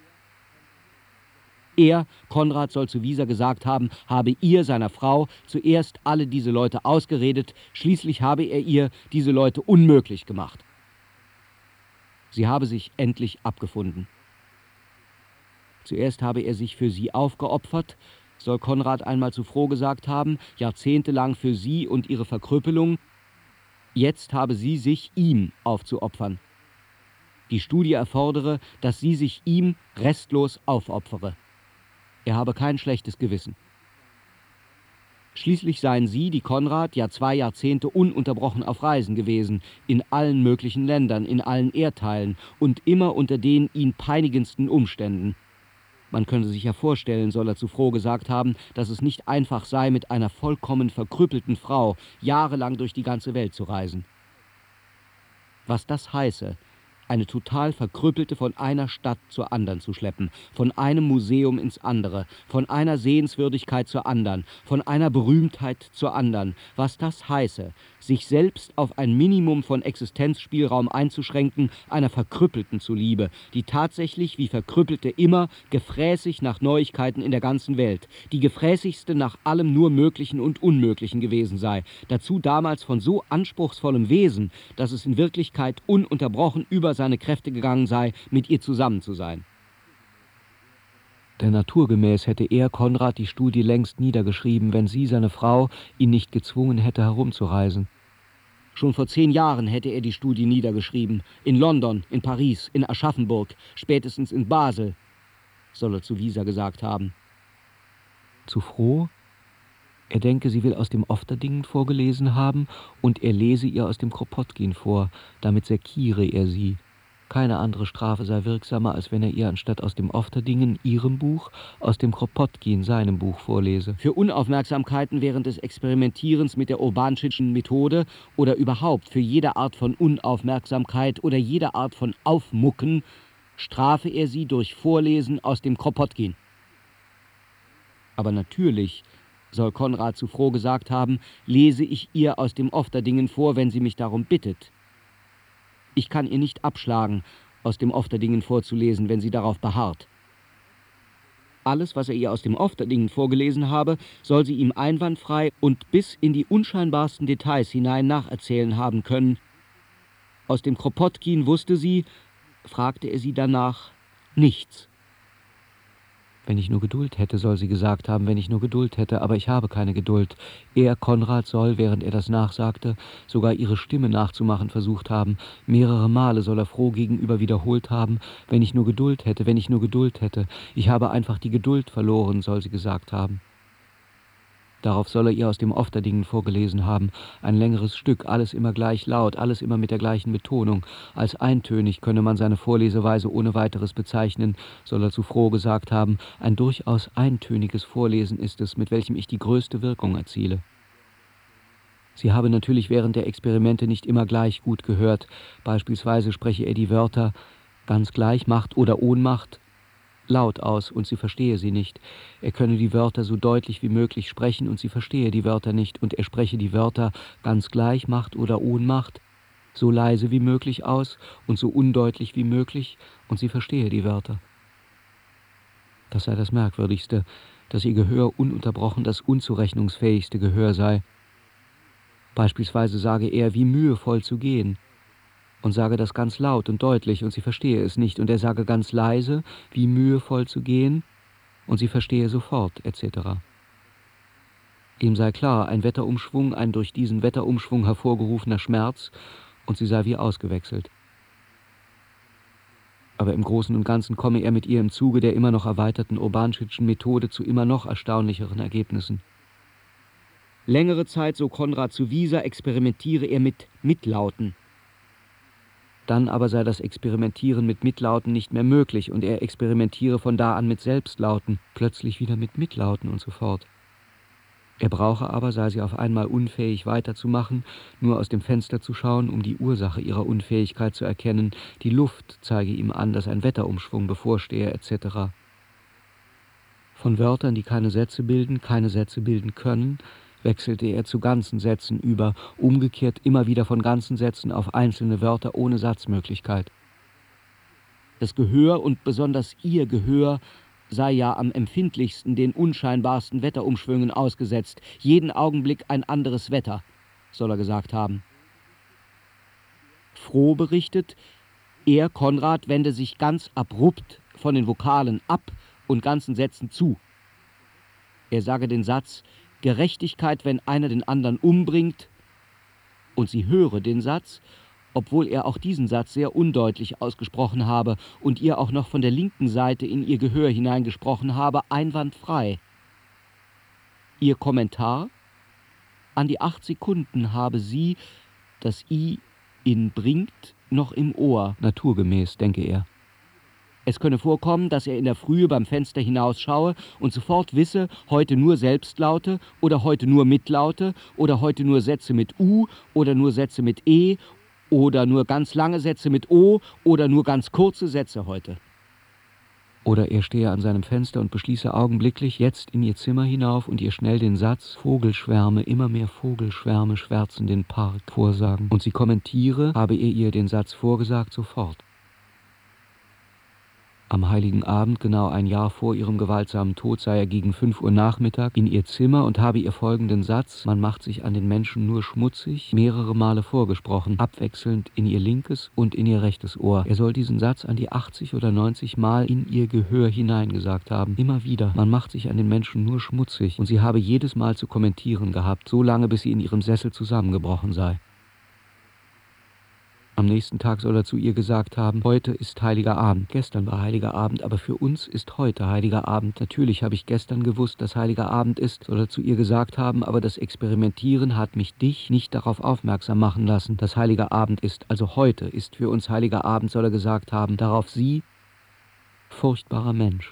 Er, Konrad, soll zu Wieser gesagt haben, habe ihr, seiner Frau, zuerst alle diese Leute ausgeredet, schließlich habe er ihr diese Leute unmöglich gemacht. Sie habe sich endlich abgefunden. Zuerst habe er sich für sie aufgeopfert, soll Konrad einmal zu Froh gesagt haben, jahrzehntelang für sie und ihre Verkrüppelung. Jetzt habe sie sich ihm aufzuopfern. Die Studie erfordere, dass sie sich ihm restlos aufopfere. Er habe kein schlechtes Gewissen. Schließlich seien sie, die Konrad, ja zwei Jahrzehnte ununterbrochen auf Reisen gewesen, in allen möglichen Ländern, in allen Erdteilen und immer unter den ihn peinigendsten Umständen. Man könnte sich ja vorstellen, soll er zu Froh gesagt haben, dass es nicht einfach sei, mit einer vollkommen verkrüppelten Frau jahrelang durch die ganze Welt zu reisen. Was das heiße, eine total verkrüppelte von einer Stadt zur anderen zu schleppen, von einem Museum ins andere, von einer Sehenswürdigkeit zur anderen, von einer Berühmtheit zur anderen, was das heiße, sich selbst auf ein Minimum von Existenzspielraum einzuschränken, einer Verkrüppelten zuliebe, die tatsächlich wie Verkrüppelte immer gefräßig nach Neuigkeiten in der ganzen Welt, die gefräßigste nach allem nur Möglichen und Unmöglichen gewesen sei, dazu damals von so anspruchsvollem Wesen, dass es in Wirklichkeit ununterbrochen über seine Kräfte gegangen sei, mit ihr zusammen zu sein. Denn naturgemäß hätte er, Konrad, die Studie längst niedergeschrieben, wenn sie, seine Frau, ihn nicht gezwungen hätte, herumzureisen. Schon vor zehn Jahren hätte er die Studie niedergeschrieben. In London, in Paris, in Aschaffenburg, spätestens in Basel, soll er zu Wieser gesagt haben. Zu Froh? Er denke, sie will aus dem Ofterdingen vorgelesen haben und er lese ihr aus dem Kropotkin vor, damit sekiere er sie. Keine andere Strafe sei wirksamer, als wenn er ihr anstatt aus dem Ofterdingen, ihrem Buch, aus dem Kropotkin, seinem Buch, vorlese. Für Unaufmerksamkeiten während des Experimentierens mit der Urbanschitschen Methode oder überhaupt für jede Art von Unaufmerksamkeit oder jede Art von Aufmucken strafe er sie durch Vorlesen aus dem Kropotkin. Aber natürlich, soll Konrad zu Froh gesagt haben, lese ich ihr aus dem Ofterdingen vor, wenn sie mich darum bittet. Ich kann ihr nicht abschlagen, aus dem Ofterdingen vorzulesen, wenn sie darauf beharrt. Alles, was er ihr aus dem Ofterdingen vorgelesen habe, soll sie ihm einwandfrei und bis in die unscheinbarsten Details hinein nacherzählen haben können. Aus dem Kropotkin wusste sie, fragte er sie danach, nichts. Wenn ich nur Geduld hätte, soll sie gesagt haben, wenn ich nur Geduld hätte, aber ich habe keine Geduld. Er, Konrad, soll, während er das nachsagte, sogar ihre Stimme nachzumachen versucht haben. Mehrere Male soll er Froh gegenüber wiederholt haben, wenn ich nur Geduld hätte, wenn ich nur Geduld hätte. Ich habe einfach die Geduld verloren, soll sie gesagt haben. Darauf soll er ihr aus dem Ofterdingen vorgelesen haben, ein längeres Stück, alles immer gleich laut, alles immer mit der gleichen Betonung. Als eintönig könne man seine Vorleseweise ohne weiteres bezeichnen, soll er zu Froh gesagt haben, ein durchaus eintöniges Vorlesen ist es, mit welchem ich die größte Wirkung erziele. Sie habe natürlich während der Experimente nicht immer gleich gut gehört, beispielsweise spreche er die Wörter ganz gleich Macht oder Ohnmacht laut aus und sie verstehe sie nicht. Er könne die Wörter so deutlich wie möglich sprechen und sie verstehe die Wörter nicht und er spreche die Wörter ganz gleich Macht oder Ohnmacht so leise wie möglich aus und so undeutlich wie möglich und sie verstehe die Wörter. Das sei das Merkwürdigste, dass ihr Gehör ununterbrochen das unzurechnungsfähigste Gehör sei. Beispielsweise sage er, wie mühevoll zu gehen, und sage das ganz laut und deutlich, und sie verstehe es nicht, und er sage ganz leise, wie mühevoll zu gehen, und sie verstehe sofort, et cetera. Ihm sei klar, ein Wetterumschwung, ein durch diesen Wetterumschwung hervorgerufener Schmerz, und sie sei wie ausgewechselt. Aber im Großen und Ganzen komme er mit ihr im Zuge der immer noch erweiterten Urbanschitschen Methode zu immer noch erstaunlicheren Ergebnissen. Längere Zeit, so Konrad zu Wieser, experimentiere er mit Mitlauten. Dann aber sei das Experimentieren mit Mitlauten nicht mehr möglich und er experimentiere von da an mit Selbstlauten, plötzlich wieder mit Mitlauten und so fort. Er brauche aber, sei sie auf einmal unfähig weiterzumachen, nur aus dem Fenster zu schauen, um die Ursache ihrer Unfähigkeit zu erkennen. Die Luft zeige ihm an, dass ein Wetterumschwung bevorstehe, et cetera. Von Wörtern, die keine Sätze bilden, keine Sätze bilden können, wechselte er zu ganzen Sätzen über, umgekehrt immer wieder von ganzen Sätzen auf einzelne Wörter ohne Satzmöglichkeit. Das Gehör und besonders ihr Gehör sei ja am empfindlichsten den unscheinbarsten Wetterumschwüngen ausgesetzt. Jeden Augenblick ein anderes Wetter, soll er gesagt haben. Froh berichtet, er, Konrad, wende sich ganz abrupt von den Vokalen ab und ganzen Sätzen zu. Er sage den Satz, Gerechtigkeit, wenn einer den anderen umbringt, und sie höre den Satz, obwohl er auch diesen Satz sehr undeutlich ausgesprochen habe und ihr auch noch von der linken Seite in ihr Gehör hineingesprochen habe, einwandfrei. Ihr Kommentar: An die acht Sekunden habe sie das I in bringt noch im Ohr, naturgemäß, denke er. Es könne vorkommen, dass er in der Frühe beim Fenster hinausschaue und sofort wisse, heute nur Selbstlaute oder heute nur Mitlaute oder heute nur Sätze mit U oder nur Sätze mit E oder nur ganz lange Sätze mit O oder nur ganz kurze Sätze heute. Oder er stehe an seinem Fenster und beschließe augenblicklich, jetzt in ihr Zimmer hinauf und ihr schnell den Satz Vogelschwärme, immer mehr Vogelschwärme schwärzen den Park vorsagen. Und sie kommentiere, habe er ihr den Satz vorgesagt, sofort. Am Heiligen Abend, genau ein Jahr vor ihrem gewaltsamen Tod, sei er gegen fünf Uhr Nachmittag in ihr Zimmer und habe ihr folgenden Satz, man macht sich an den Menschen nur schmutzig, mehrere Male vorgesprochen, abwechselnd in ihr linkes und in ihr rechtes Ohr. Er soll diesen Satz an die achtzig oder neunzig Mal in ihr Gehör hineingesagt haben. Immer wieder, man macht sich an den Menschen nur schmutzig, und sie habe jedes Mal zu kommentieren gehabt, so lange, bis sie in ihrem Sessel zusammengebrochen sei. Am nächsten Tag soll er zu ihr gesagt haben, heute ist Heiliger Abend. Gestern war Heiliger Abend, aber für uns ist heute Heiliger Abend. Natürlich habe ich gestern gewusst, dass Heiliger Abend ist, soll er zu ihr gesagt haben, aber das Experimentieren hat mich dich nicht darauf aufmerksam machen lassen, dass Heiliger Abend ist. Also heute ist für uns Heiliger Abend, soll er gesagt haben. Darauf sie, furchtbarer Mensch.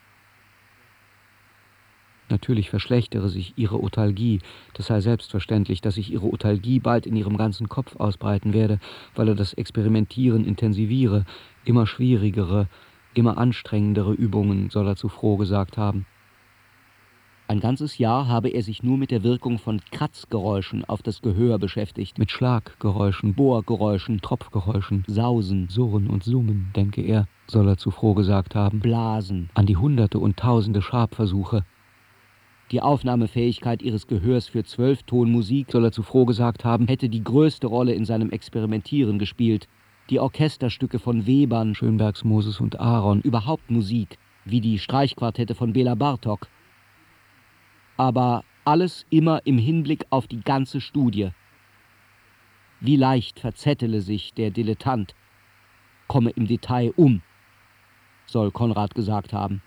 Natürlich verschlechtere sich ihre Othalgie. Das sei selbstverständlich, dass sich ihre Othalgie bald in ihrem ganzen Kopf ausbreiten werde, weil er das Experimentieren intensiviere. Immer schwierigere, immer anstrengendere Übungen, soll er zu Froh gesagt haben. Ein ganzes Jahr habe er sich nur mit der Wirkung von Kratzgeräuschen auf das Gehör beschäftigt. Mit Schlaggeräuschen, Bohrgeräuschen, Tropfgeräuschen, Sausen, Surren und Summen, denke er, soll er zu Froh gesagt haben. Blasen, an die Hunderte und Tausende Schabversuche. Die Aufnahmefähigkeit ihres Gehörs für Zwölftonmusik, soll er zu Froh gesagt haben, hätte die größte Rolle in seinem Experimentieren gespielt. Die Orchesterstücke von Webern, Schönbergs Moses und Aaron, überhaupt Musik, wie die Streichquartette von Bela Bartok. Aber alles immer im Hinblick auf die ganze Studie. Wie leicht verzettele sich der Dilettant, komme im Detail um, soll Konrad gesagt haben.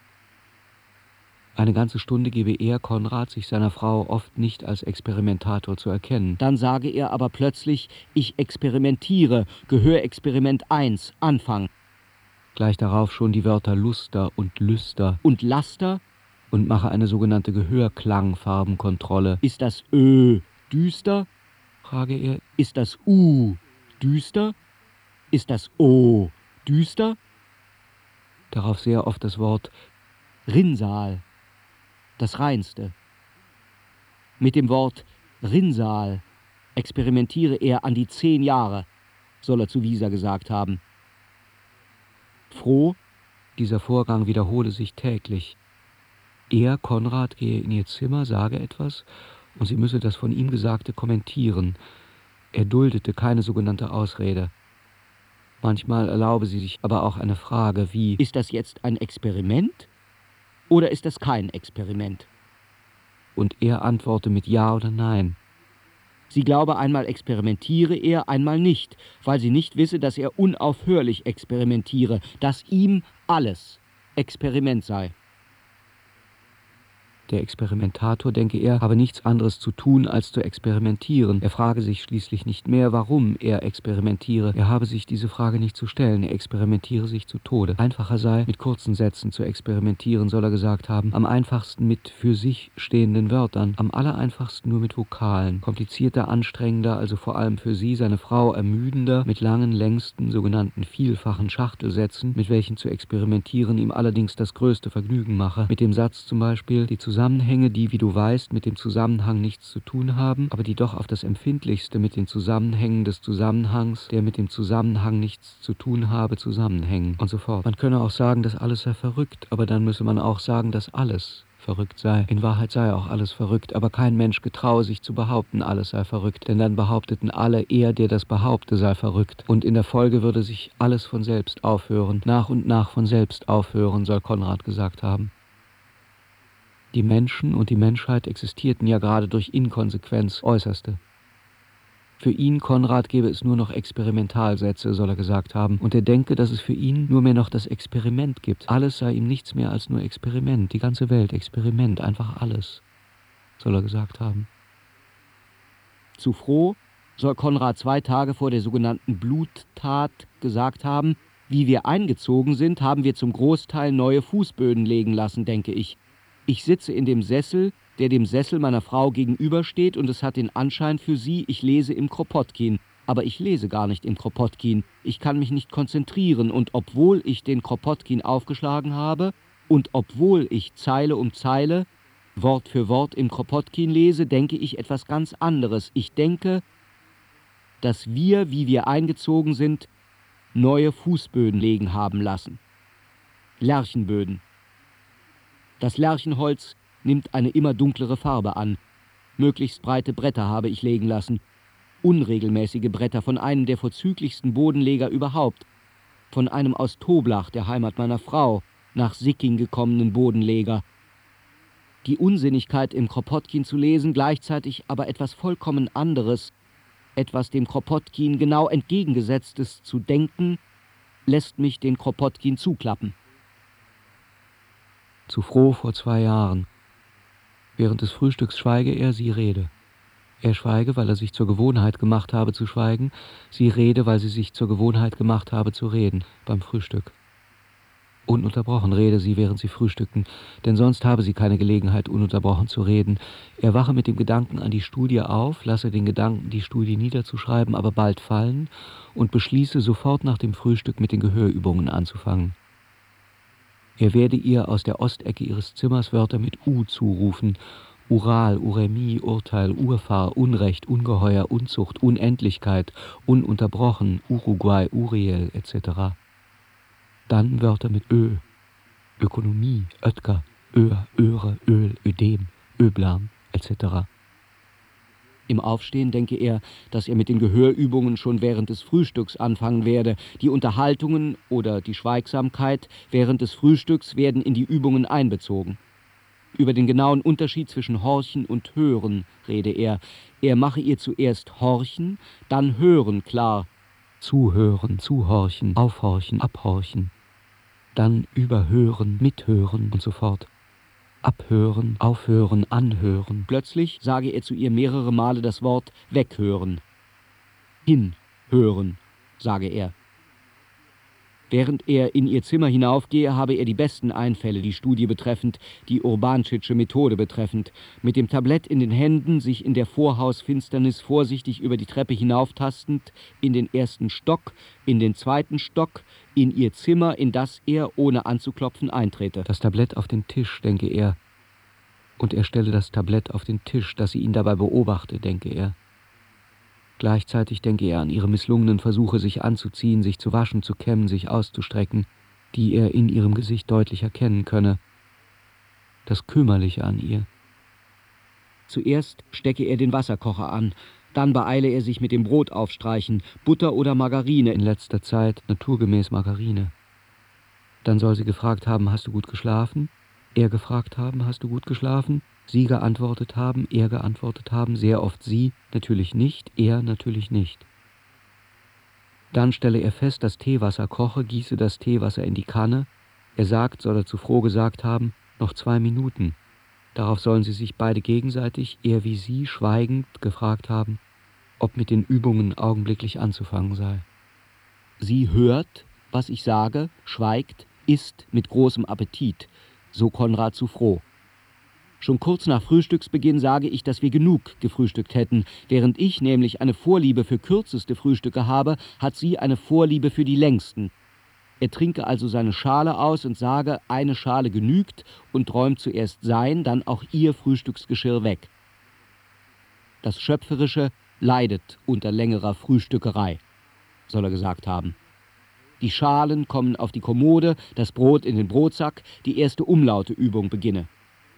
Eine ganze Stunde gebe er, Konrad, sich seiner Frau oft nicht als Experimentator zu erkennen. Dann sage er aber plötzlich, ich experimentiere, Gehörexperiment eins, Anfang. Gleich darauf schon die Wörter Luster und Lüster und Laster und mache eine sogenannte Gehörklangfarbenkontrolle. Ist das Ö düster? Frage er. Ist das U düster? Ist das O düster? Darauf sehr oft das Wort Rinnsal. Das Reinste. Mit dem Wort Rinnsal experimentiere er an die zehn Jahre, soll er zu Wieser gesagt haben. Froh, dieser Vorgang wiederhole sich täglich. Er, Konrad, gehe in ihr Zimmer, sage etwas, und sie müsse das von ihm Gesagte kommentieren. Er duldete keine sogenannte Ausrede. Manchmal erlaube sie sich aber auch eine Frage wie, ist das jetzt ein Experiment? Oder ist das kein Experiment? Und er antworte mit Ja oder Nein. Sie glaube, einmal experimentiere er, einmal nicht, weil sie nicht wisse, dass er unaufhörlich experimentiere, dass ihm alles Experiment sei. Der Experimentator, denke er, habe nichts anderes zu tun, als zu experimentieren. Er frage sich schließlich nicht mehr, warum er experimentiere. Er habe sich diese Frage nicht zu stellen. Er experimentiere sich zu Tode. Einfacher sei, mit kurzen Sätzen zu experimentieren, soll er gesagt haben. Am einfachsten mit für sich stehenden Wörtern. Am allereinfachsten nur mit Vokalen. Komplizierter, anstrengender, also vor allem für sie, seine Frau, ermüdender, mit langen, längsten, sogenannten vielfachen Schachtelsätzen, mit welchen zu experimentieren ihm allerdings das größte Vergnügen mache. Mit dem Satz zum Beispiel, die Zusammenhänge, die, wie du weißt, mit dem Zusammenhang nichts zu tun haben, aber die doch auf das Empfindlichste mit den Zusammenhängen des Zusammenhangs, der mit dem Zusammenhang nichts zu tun habe, zusammenhängen und so fort. Man könne auch sagen, dass alles sei verrückt, aber dann müsse man auch sagen, dass alles verrückt sei. In Wahrheit sei auch alles verrückt, aber kein Mensch getraue sich zu behaupten, alles sei verrückt, denn dann behaupteten alle, er, der das behaupte, sei verrückt. Und in der Folge würde sich alles von selbst aufhören, nach und nach von selbst aufhören, soll Konrad gesagt haben. Die Menschen und die Menschheit existierten ja gerade durch Inkonsequenz äußerste. Für ihn, Konrad, gäbe es nur noch Experimentalsätze, soll er gesagt haben, und er denke, dass es für ihn nur mehr noch das Experiment gibt. Alles sei ihm nichts mehr als nur Experiment, die ganze Welt, Experiment, einfach alles, soll er gesagt haben. Zu Froh soll Konrad zwei Tage vor der sogenannten Bluttat gesagt haben, wie wir eingezogen sind, haben wir zum Großteil neue Fußböden legen lassen, denke ich. Ich sitze in dem Sessel, der dem Sessel meiner Frau gegenübersteht, und es hat den Anschein für sie, ich lese im Kropotkin. Aber ich lese gar nicht im Kropotkin. Ich kann mich nicht konzentrieren, und obwohl ich den Kropotkin aufgeschlagen habe und obwohl ich Zeile um Zeile, Wort für Wort im Kropotkin lese, denke ich etwas ganz anderes. Ich denke, dass wir, wie wir eingezogen sind, neue Fußböden legen haben lassen. Lärchenböden. Das Lärchenholz nimmt eine immer dunklere Farbe an. Möglichst breite Bretter habe ich legen lassen. Unregelmäßige Bretter von einem der vorzüglichsten Bodenleger überhaupt. Von einem aus Toblach, der Heimat meiner Frau, nach Sicking gekommenen Bodenleger. Die Unsinnigkeit im Kropotkin zu lesen, gleichzeitig aber etwas vollkommen anderes, etwas dem Kropotkin genau entgegengesetztes zu denken, lässt mich den Kropotkin zuklappen. Zu froh vor zwei Jahren. Während des Frühstücks schweige er, sie rede. Er schweige, weil er sich zur Gewohnheit gemacht habe zu schweigen, sie rede, weil sie sich zur Gewohnheit gemacht habe zu reden, beim Frühstück. Ununterbrochen rede sie, während sie frühstückten, denn sonst habe sie keine Gelegenheit, ununterbrochen zu reden. Er wache mit dem Gedanken an die Studie auf, lasse den Gedanken, die Studie niederzuschreiben, aber bald fallen und beschließe, sofort nach dem Frühstück mit den Gehörübungen anzufangen. Er werde ihr aus der Ostecke ihres Zimmers Wörter mit U zurufen: Ural, Uremie, Urteil, Urfahr, Unrecht, Ungeheuer, Unzucht, Unendlichkeit, ununterbrochen, Uruguay, Uriel et cetera. Dann Wörter mit Ö, Ökonomie, Oetker, Öhr, Öre, Öl, Ödem, Öblam et cetera. Im Aufstehen denke er, dass er mit den Gehörübungen schon während des Frühstücks anfangen werde. Die Unterhaltungen oder die Schweigsamkeit während des Frühstücks werden in die Übungen einbezogen. Über den genauen Unterschied zwischen Horchen und Hören rede er. Er mache ihr zuerst Horchen, dann Hören klar. Zuhören, zuhorchen, aufhorchen, abhorchen. Dann überhören, mithören und so fort. Abhören, aufhören, anhören. Plötzlich sage er zu ihr mehrere Male das Wort weghören. Hinhören, sage er. Während er in ihr Zimmer hinaufgehe, habe er die besten Einfälle, die Studie betreffend, die Urbanschitsche Methode betreffend, mit dem Tablett in den Händen, sich in der Vorhausfinsternis vorsichtig über die Treppe hinauftastend, in den ersten Stock, in den zweiten Stock, in ihr Zimmer, in das er, ohne anzuklopfen, eintrete. Das Tablett auf den Tisch, denke er. Und er stelle das Tablett auf den Tisch, dass sie ihn dabei beobachte, denke er. Gleichzeitig denke er an ihre misslungenen Versuche, sich anzuziehen, sich zu waschen, zu kämmen, sich auszustrecken, die er in ihrem Gesicht deutlich erkennen könne. Das Kümmerliche an ihr. Zuerst stecke er den Wasserkocher an, dann beeile er sich mit dem Brot aufstreichen, Butter oder Margarine, in letzter Zeit naturgemäß Margarine. Dann soll sie gefragt haben, hast du gut geschlafen? Er gefragt haben, hast du gut geschlafen? Sie geantwortet haben, er geantwortet haben, sehr oft sie, natürlich nicht, er natürlich nicht. Dann stelle er fest, dass Teewasser koche, gieße das Teewasser in die Kanne. Er sagt, soll er zu Froh gesagt haben, noch zwei Minuten. Darauf sollen sie sich beide gegenseitig, er wie sie, schweigend gefragt haben, ob mit den Übungen augenblicklich anzufangen sei. Sie hört, was ich sage, schweigt, isst mit großem Appetit, so Konrad zu Froh. Schon kurz nach Frühstücksbeginn sage ich, dass wir genug gefrühstückt hätten. Während ich nämlich eine Vorliebe für kürzeste Frühstücke habe, hat sie eine Vorliebe für die längsten. Er trinke also seine Schale aus und sage, eine Schale genügt und räumt zuerst sein, dann auch ihr Frühstücksgeschirr weg. Das Schöpferische leidet unter längerer Frühstückerei, soll er gesagt haben. Die Schalen kommen auf die Kommode, das Brot in den Brotsack, die erste Umlauteübung beginne.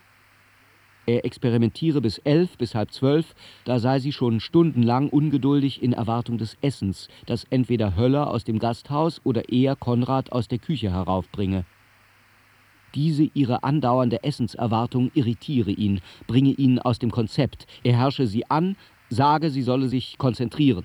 Er experimentiere bis elf, bis halb zwölf, da sei sie schon stundenlang ungeduldig in Erwartung des Essens, das entweder Höller aus dem Gasthaus oder eher Konrad aus der Küche heraufbringe. Diese ihre andauernde Essenserwartung irritiere ihn, bringe ihn aus dem Konzept. Er herrsche sie an, sage, sie solle sich konzentrieren.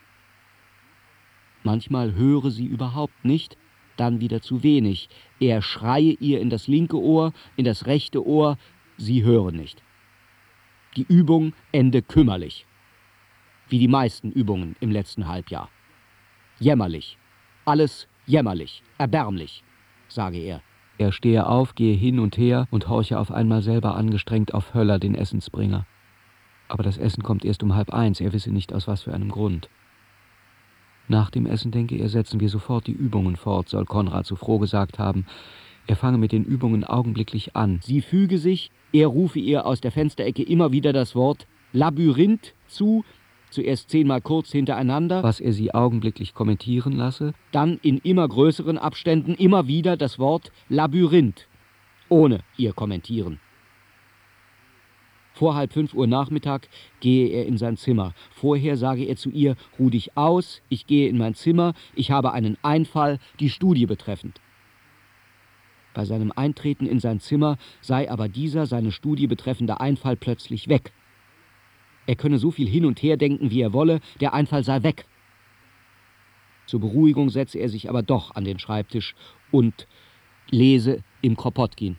Manchmal höre sie überhaupt nicht, dann wieder zu wenig. Er schreie ihr in das linke Ohr, in das rechte Ohr, sie höre nicht. Die Übung ende kümmerlich, wie die meisten Übungen im letzten Halbjahr. Jämmerlich, alles jämmerlich, erbärmlich, sage er. Er stehe auf, gehe hin und her und horche auf einmal selber angestrengt auf Höller, den Essensbringer. Aber das Essen kommt erst um halb eins, er wisse nicht aus was für einem Grund. Nach dem Essen, denke er, setzen wir sofort die Übungen fort, soll Konrad zu Froh gesagt haben. Er fange mit den Übungen augenblicklich an. Sie füge sich, er rufe ihr aus der Fensterecke immer wieder das Wort Labyrinth zu, zuerst zehnmal kurz hintereinander, was er sie augenblicklich kommentieren lasse, dann in immer größeren Abständen immer wieder das Wort Labyrinth, ohne ihr Kommentieren. Vor halb fünf Uhr Nachmittag gehe er in sein Zimmer. Vorher sage er zu ihr, ruh dich aus, ich gehe in mein Zimmer, ich habe einen Einfall, die Studie betreffend. Bei seinem Eintreten in sein Zimmer sei aber dieser seine Studie betreffende Einfall plötzlich weg. Er könne so viel hin und her denken, wie er wolle, der Einfall sei weg. Zur Beruhigung setze er sich aber doch an den Schreibtisch und lese im Kropotkin.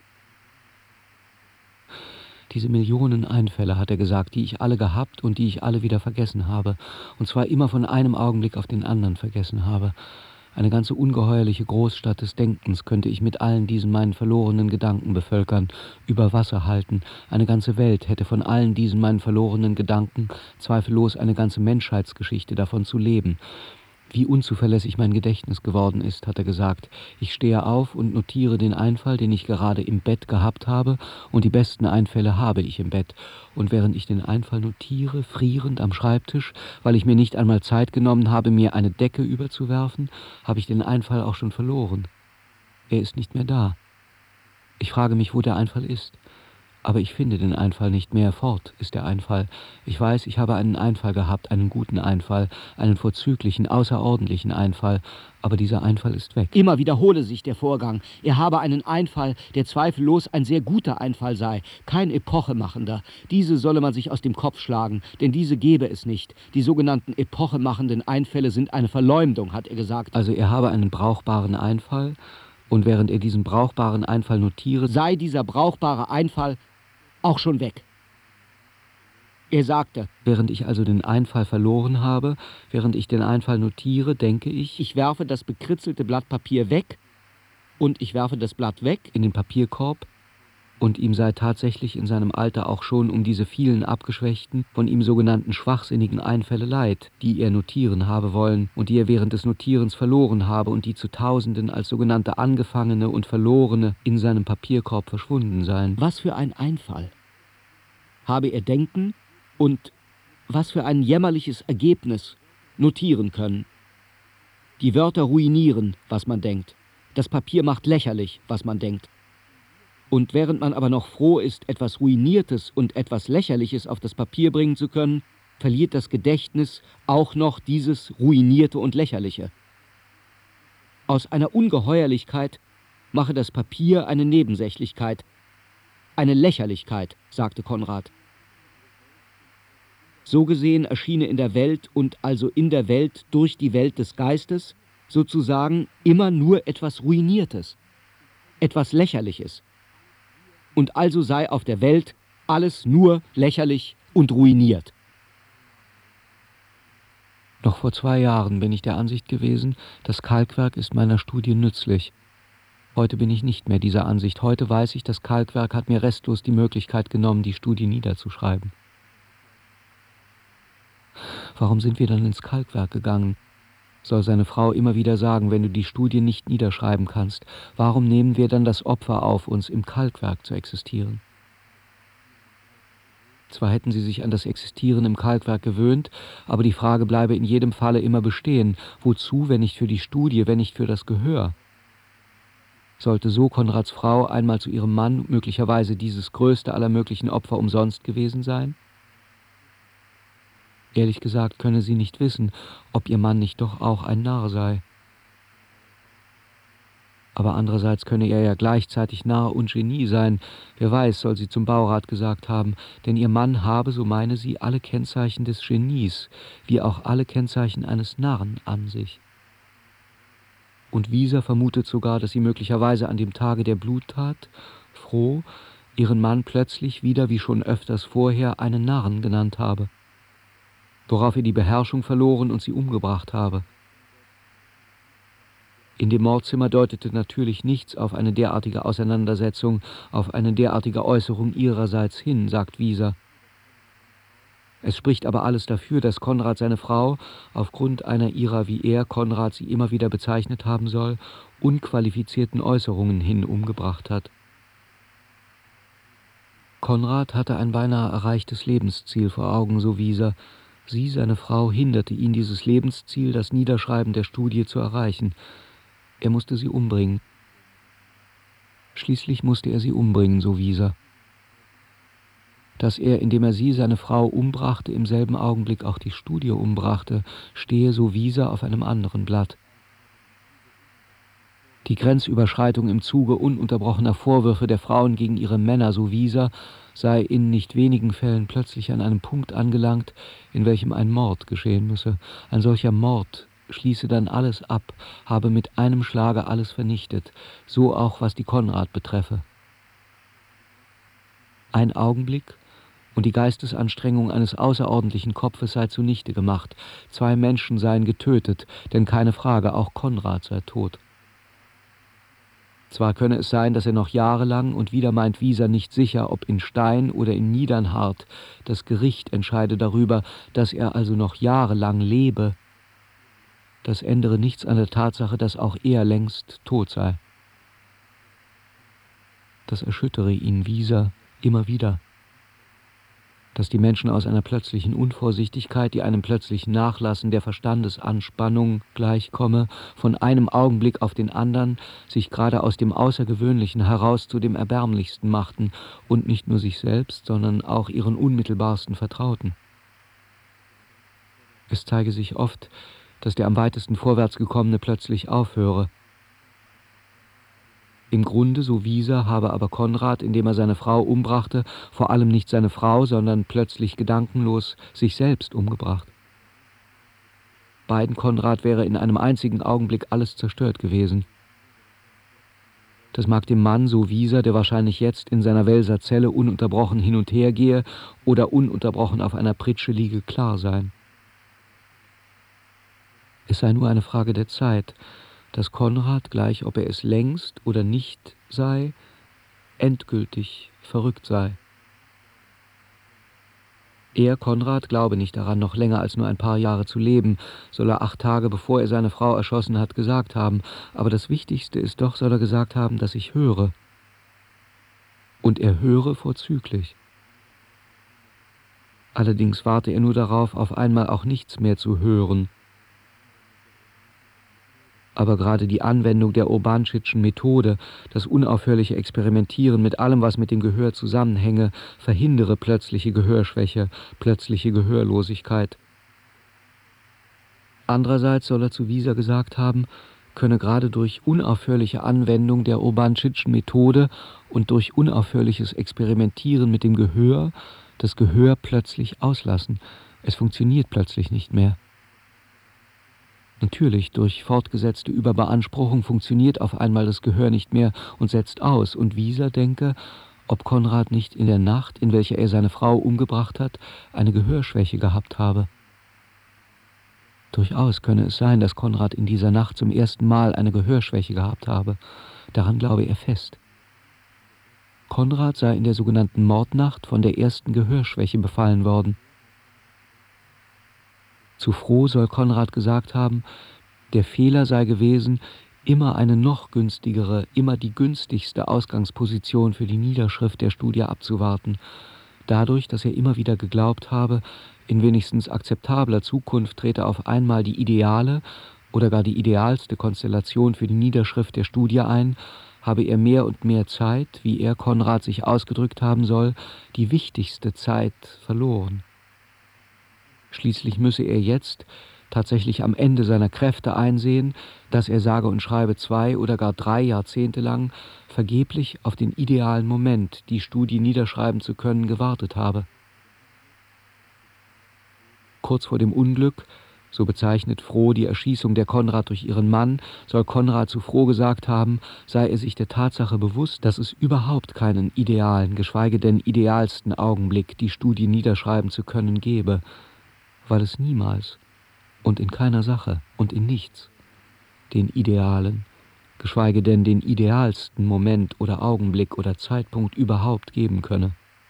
Diese Millionen Einfälle, hat er gesagt, die ich alle gehabt und die ich alle wieder vergessen habe, und zwar immer von einem Augenblick auf den anderen vergessen habe. Eine ganze ungeheuerliche Großstadt des Denkens könnte ich mit allen diesen meinen verlorenen Gedanken bevölkern, über Wasser halten. Eine ganze Welt hätte von allen diesen meinen verlorenen Gedanken zweifellos eine ganze Menschheitsgeschichte davon zu leben. Wie unzuverlässig mein Gedächtnis geworden ist, hat er gesagt. Ich stehe auf und notiere den Einfall, den ich gerade im Bett gehabt habe, und die besten Einfälle habe ich im Bett. Und während ich den Einfall notiere, frierend am Schreibtisch, weil ich mir nicht einmal Zeit genommen habe, mir eine Decke überzuwerfen, habe ich den Einfall auch schon verloren. Er ist nicht mehr da. Ich frage mich, wo der Einfall ist. Aber ich finde den Einfall nicht mehr. Fort ist der Einfall. Ich weiß, ich habe einen Einfall gehabt, einen guten Einfall, einen vorzüglichen, außerordentlichen Einfall. Aber dieser Einfall ist weg. Immer wiederhole sich der Vorgang. Er habe einen Einfall, der zweifellos ein sehr guter Einfall sei, kein epochemachender. Diese solle man sich aus dem Kopf schlagen, denn diese gebe es nicht. Die sogenannten epochemachenden Einfälle sind eine Verleumdung, hat er gesagt. Also er habe einen brauchbaren Einfall, und während er diesen brauchbaren Einfall notiere, sei dieser brauchbare Einfall auch schon weg. Er sagte, während ich also den Einfall verloren habe, während ich den Einfall notiere, denke ich, ich werfe das bekritzelte Blatt Papier weg und ich werfe das Blatt weg in den Papierkorb, und ihm sei tatsächlich in seinem Alter auch schon um diese vielen abgeschwächten, von ihm sogenannten schwachsinnigen Einfälle leid, die er notieren habe wollen und die er während des Notierens verloren habe und die zu Tausenden als sogenannte angefangene und verlorene in seinem Papierkorb verschwunden seien. Was für ein Einfall habe er denken und was für ein jämmerliches Ergebnis notieren können. Die Wörter ruinieren, was man denkt. Das Papier macht lächerlich, was man denkt. Und während man aber noch froh ist, etwas Ruiniertes und etwas Lächerliches auf das Papier bringen zu können, verliert das Gedächtnis auch noch dieses Ruinierte und Lächerliche. Aus einer Ungeheuerlichkeit mache das Papier eine Nebensächlichkeit, eine Lächerlichkeit, sagte Konrad. So gesehen erschiene in der Welt und also in der Welt durch die Welt des Geistes sozusagen immer nur etwas Ruiniertes, etwas Lächerliches. Und also sei auf der Welt alles nur lächerlich und ruiniert. Noch vor zwei Jahren bin ich der Ansicht gewesen, das Kalkwerk ist meiner Studie nützlich. Heute bin ich nicht mehr dieser Ansicht. Heute weiß ich, das Kalkwerk hat mir restlos die Möglichkeit genommen, die Studie niederzuschreiben. Warum sind wir dann ins Kalkwerk gegangen? Soll seine Frau immer wieder sagen, wenn du die Studie nicht niederschreiben kannst, warum nehmen wir dann das Opfer auf uns, im Kalkwerk zu existieren? Zwar hätten sie sich an das Existieren im Kalkwerk gewöhnt, aber die Frage bleibe in jedem Falle immer bestehen, wozu, wenn nicht für die Studie, wenn nicht für das Gehör? Sollte so Konrads Frau einmal zu ihrem Mann möglicherweise dieses größte aller möglichen Opfer umsonst gewesen sein? Ehrlich gesagt könne sie nicht wissen, ob ihr Mann nicht doch auch ein Narr sei. Aber andererseits könne er ja gleichzeitig Narr und Genie sein. Wer weiß, soll sie zum Baurat gesagt haben, denn ihr Mann habe, so meine sie, alle Kennzeichen des Genies, wie auch alle Kennzeichen eines Narren an sich. Und Wieser vermutet sogar, dass sie möglicherweise an dem Tage der Bluttat, froh, ihren Mann plötzlich wieder, wie schon öfters vorher, einen Narren genannt habe, worauf er die Beherrschung verloren und sie umgebracht habe. In dem Mordzimmer deutete natürlich nichts auf eine derartige Auseinandersetzung, auf eine derartige Äußerung ihrerseits hin, sagt Wieser. Es spricht aber alles dafür, dass Konrad seine Frau, aufgrund einer ihrer, wie er, Konrad sie immer wieder bezeichnet haben soll, unqualifizierten Äußerungen hin umgebracht hat. Konrad hatte ein beinahe erreichtes Lebensziel vor Augen, so Wieser. Sie, seine Frau, hinderte ihn, dieses Lebensziel, das Niederschreiben der Studie, zu erreichen. Er musste sie umbringen. Schließlich musste er sie umbringen, so Wieser. Dass er, indem er sie, seine Frau, umbrachte, im selben Augenblick auch die Studie umbrachte, stehe, so Wieser, auf einem anderen Blatt. Die Grenzüberschreitung im Zuge ununterbrochener Vorwürfe der Frauen gegen ihre Männer, so Wieser, sei in nicht wenigen Fällen plötzlich an einem Punkt angelangt, in welchem ein Mord geschehen müsse. Ein solcher Mord schließe dann alles ab, habe mit einem Schlage alles vernichtet, so auch was die Konrad betreffe. Ein Augenblick und die Geistesanstrengung eines außerordentlichen Kopfes sei zunichte gemacht. Zwei Menschen seien getötet, denn keine Frage, auch Konrad sei tot. Zwar könne es sein, dass er noch jahrelang, und wieder meint Wieser nicht sicher, ob in Stein oder in Niedernhart, das Gericht entscheide darüber, dass er also noch jahrelang lebe. Das ändere nichts an der Tatsache, dass auch er längst tot sei. Das erschüttere ihn, Wieser, immer wieder. Dass die Menschen aus einer plötzlichen Unvorsichtigkeit, die einem plötzlichen Nachlassen der Verstandesanspannung gleichkomme, von einem Augenblick auf den anderen sich gerade aus dem Außergewöhnlichen heraus zu dem Erbärmlichsten machten und nicht nur sich selbst, sondern auch ihren unmittelbarsten Vertrauten. Es zeige sich oft, dass der am weitesten vorwärts gekommene plötzlich aufhöre. Im Grunde, so Wieser, habe aber Konrad, indem er seine Frau umbrachte, vor allem nicht seine Frau, sondern plötzlich gedankenlos sich selbst umgebracht. Beiden Konrad wäre in einem einzigen Augenblick alles zerstört gewesen. Das mag dem Mann, so Wieser, der wahrscheinlich jetzt in seiner Welser Zelle ununterbrochen hin und her gehe oder ununterbrochen auf einer Pritsche liege, klar sein. Es sei nur eine Frage der Zeit, dass Konrad, gleich ob er es längst oder nicht sei, endgültig verrückt sei. Er, Konrad, glaube nicht daran, noch länger als nur ein paar Jahre zu leben, soll er acht Tage bevor er seine Frau erschossen hat, gesagt haben. Aber das Wichtigste ist doch, soll er gesagt haben, dass ich höre. Und er höre vorzüglich. Allerdings warte er nur darauf, auf einmal auch nichts mehr zu hören. Aber gerade die Anwendung der Urbanschitschen Methode, das unaufhörliche Experimentieren mit allem, was mit dem Gehör zusammenhänge, verhindere plötzliche Gehörschwäche, plötzliche Gehörlosigkeit. Andererseits soll er zu Wieser gesagt haben, könne gerade durch unaufhörliche Anwendung der Urbanschitschen Methode und durch unaufhörliches Experimentieren mit dem Gehör das Gehör plötzlich auslassen. Es funktioniert plötzlich nicht mehr. Natürlich, durch fortgesetzte Überbeanspruchung funktioniert auf einmal das Gehör nicht mehr und setzt aus. Und Wieser denke, ob Konrad nicht in der Nacht, in welcher er seine Frau umgebracht hat, eine Gehörschwäche gehabt habe. Durchaus könne es sein, dass Konrad in dieser Nacht zum ersten Mal eine Gehörschwäche gehabt habe. Daran glaube er fest. Konrad sei in der sogenannten Mordnacht von der ersten Gehörschwäche befallen worden. Zu Froh soll Konrad gesagt haben, der Fehler sei gewesen, immer eine noch günstigere, immer die günstigste Ausgangsposition für die Niederschrift der Studie abzuwarten, dadurch, dass er immer wieder geglaubt habe, in wenigstens akzeptabler Zukunft trete auf einmal die ideale oder gar die idealste Konstellation für die Niederschrift der Studie ein, habe er mehr und mehr Zeit, wie er, Konrad, sich ausgedrückt haben soll, die wichtigste Zeit verloren. Schließlich müsse er jetzt tatsächlich am Ende seiner Kräfte einsehen, dass er sage und schreibe zwei oder gar drei Jahrzehnte lang vergeblich auf den idealen Moment, die Studie niederschreiben zu können, gewartet habe. Kurz vor dem Unglück, so bezeichnet Froh die Erschießung der Konrad durch ihren Mann, soll Konrad zu Froh gesagt haben, sei er sich der Tatsache bewusst, dass es überhaupt keinen idealen, geschweige denn idealsten Augenblick, die Studie niederschreiben zu können, gebe, weil es niemals und in keiner Sache und in nichts den idealen, geschweige denn den idealsten Moment oder Augenblick oder Zeitpunkt überhaupt geben könne.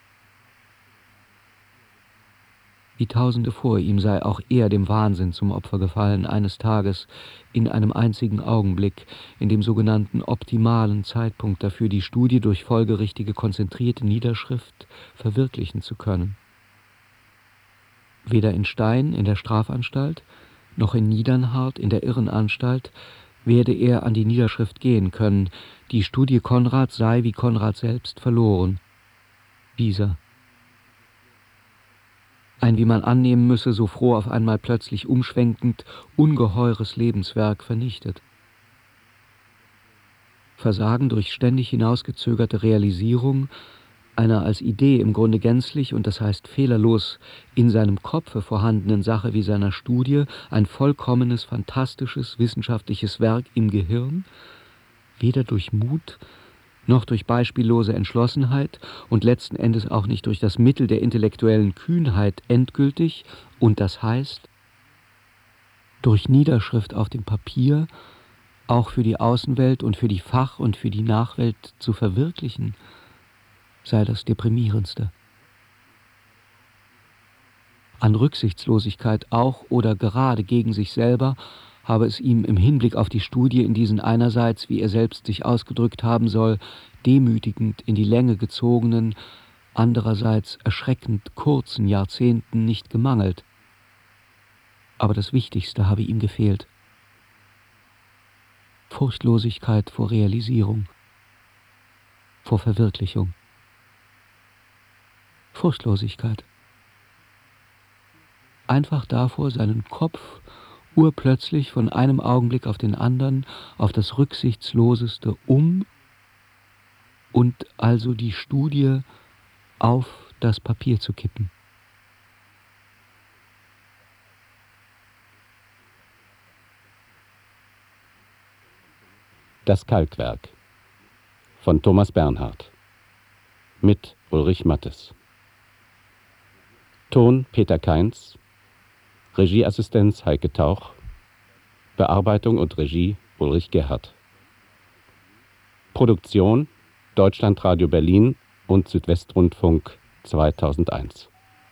Wie Tausende vor ihm sei auch er dem Wahnsinn zum Opfer gefallen, eines Tages, in einem einzigen Augenblick, in dem sogenannten optimalen Zeitpunkt dafür, die Studie durch folgerichtige konzentrierte Niederschrift verwirklichen zu können. Weder in Stein in der Strafanstalt, noch in Niedernhart in der Irrenanstalt werde er an die Niederschrift gehen können. Die Studie Konrads sei, wie Konrad selbst, verloren. Dieser. Ein, wie man annehmen müsse, so froh auf einmal plötzlich umschwenkend, ungeheures Lebenswerk vernichtet. Versagen durch ständig hinausgezögerte Realisierung einer als Idee im Grunde gänzlich und das heißt fehlerlos in seinem Kopfe vorhandenen Sache wie seiner Studie, ein vollkommenes, fantastisches, wissenschaftliches Werk im Gehirn, weder durch Mut noch durch beispiellose Entschlossenheit und letzten Endes auch nicht durch das Mittel der intellektuellen Kühnheit endgültig und das heißt durch Niederschrift auf dem Papier auch für die Außenwelt und für die Fach- und für die Nachwelt zu verwirklichen, sei das Deprimierendste. An Rücksichtslosigkeit auch oder gerade gegen sich selber habe es ihm im Hinblick auf die Studie in diesen einerseits, wie er selbst sich ausgedrückt haben soll, demütigend in die Länge gezogenen, andererseits erschreckend kurzen Jahrzehnten nicht gemangelt. Aber das Wichtigste habe ihm gefehlt. Furchtlosigkeit vor Realisierung, vor Verwirklichung. Furchtlosigkeit. Einfach davor, seinen Kopf urplötzlich von einem Augenblick auf den anderen auf das Rücksichtsloseste um und also die Studie auf das Papier zu kippen. Das Kalkwerk von Thomas Bernhard mit Ulrich Mattes. Ton Peter Kainz, Regieassistenz Heike Tauch, Bearbeitung und Regie Ulrich Gerhardt. Produktion Deutschlandradio Berlin und Südwestrundfunk zweitausendeins.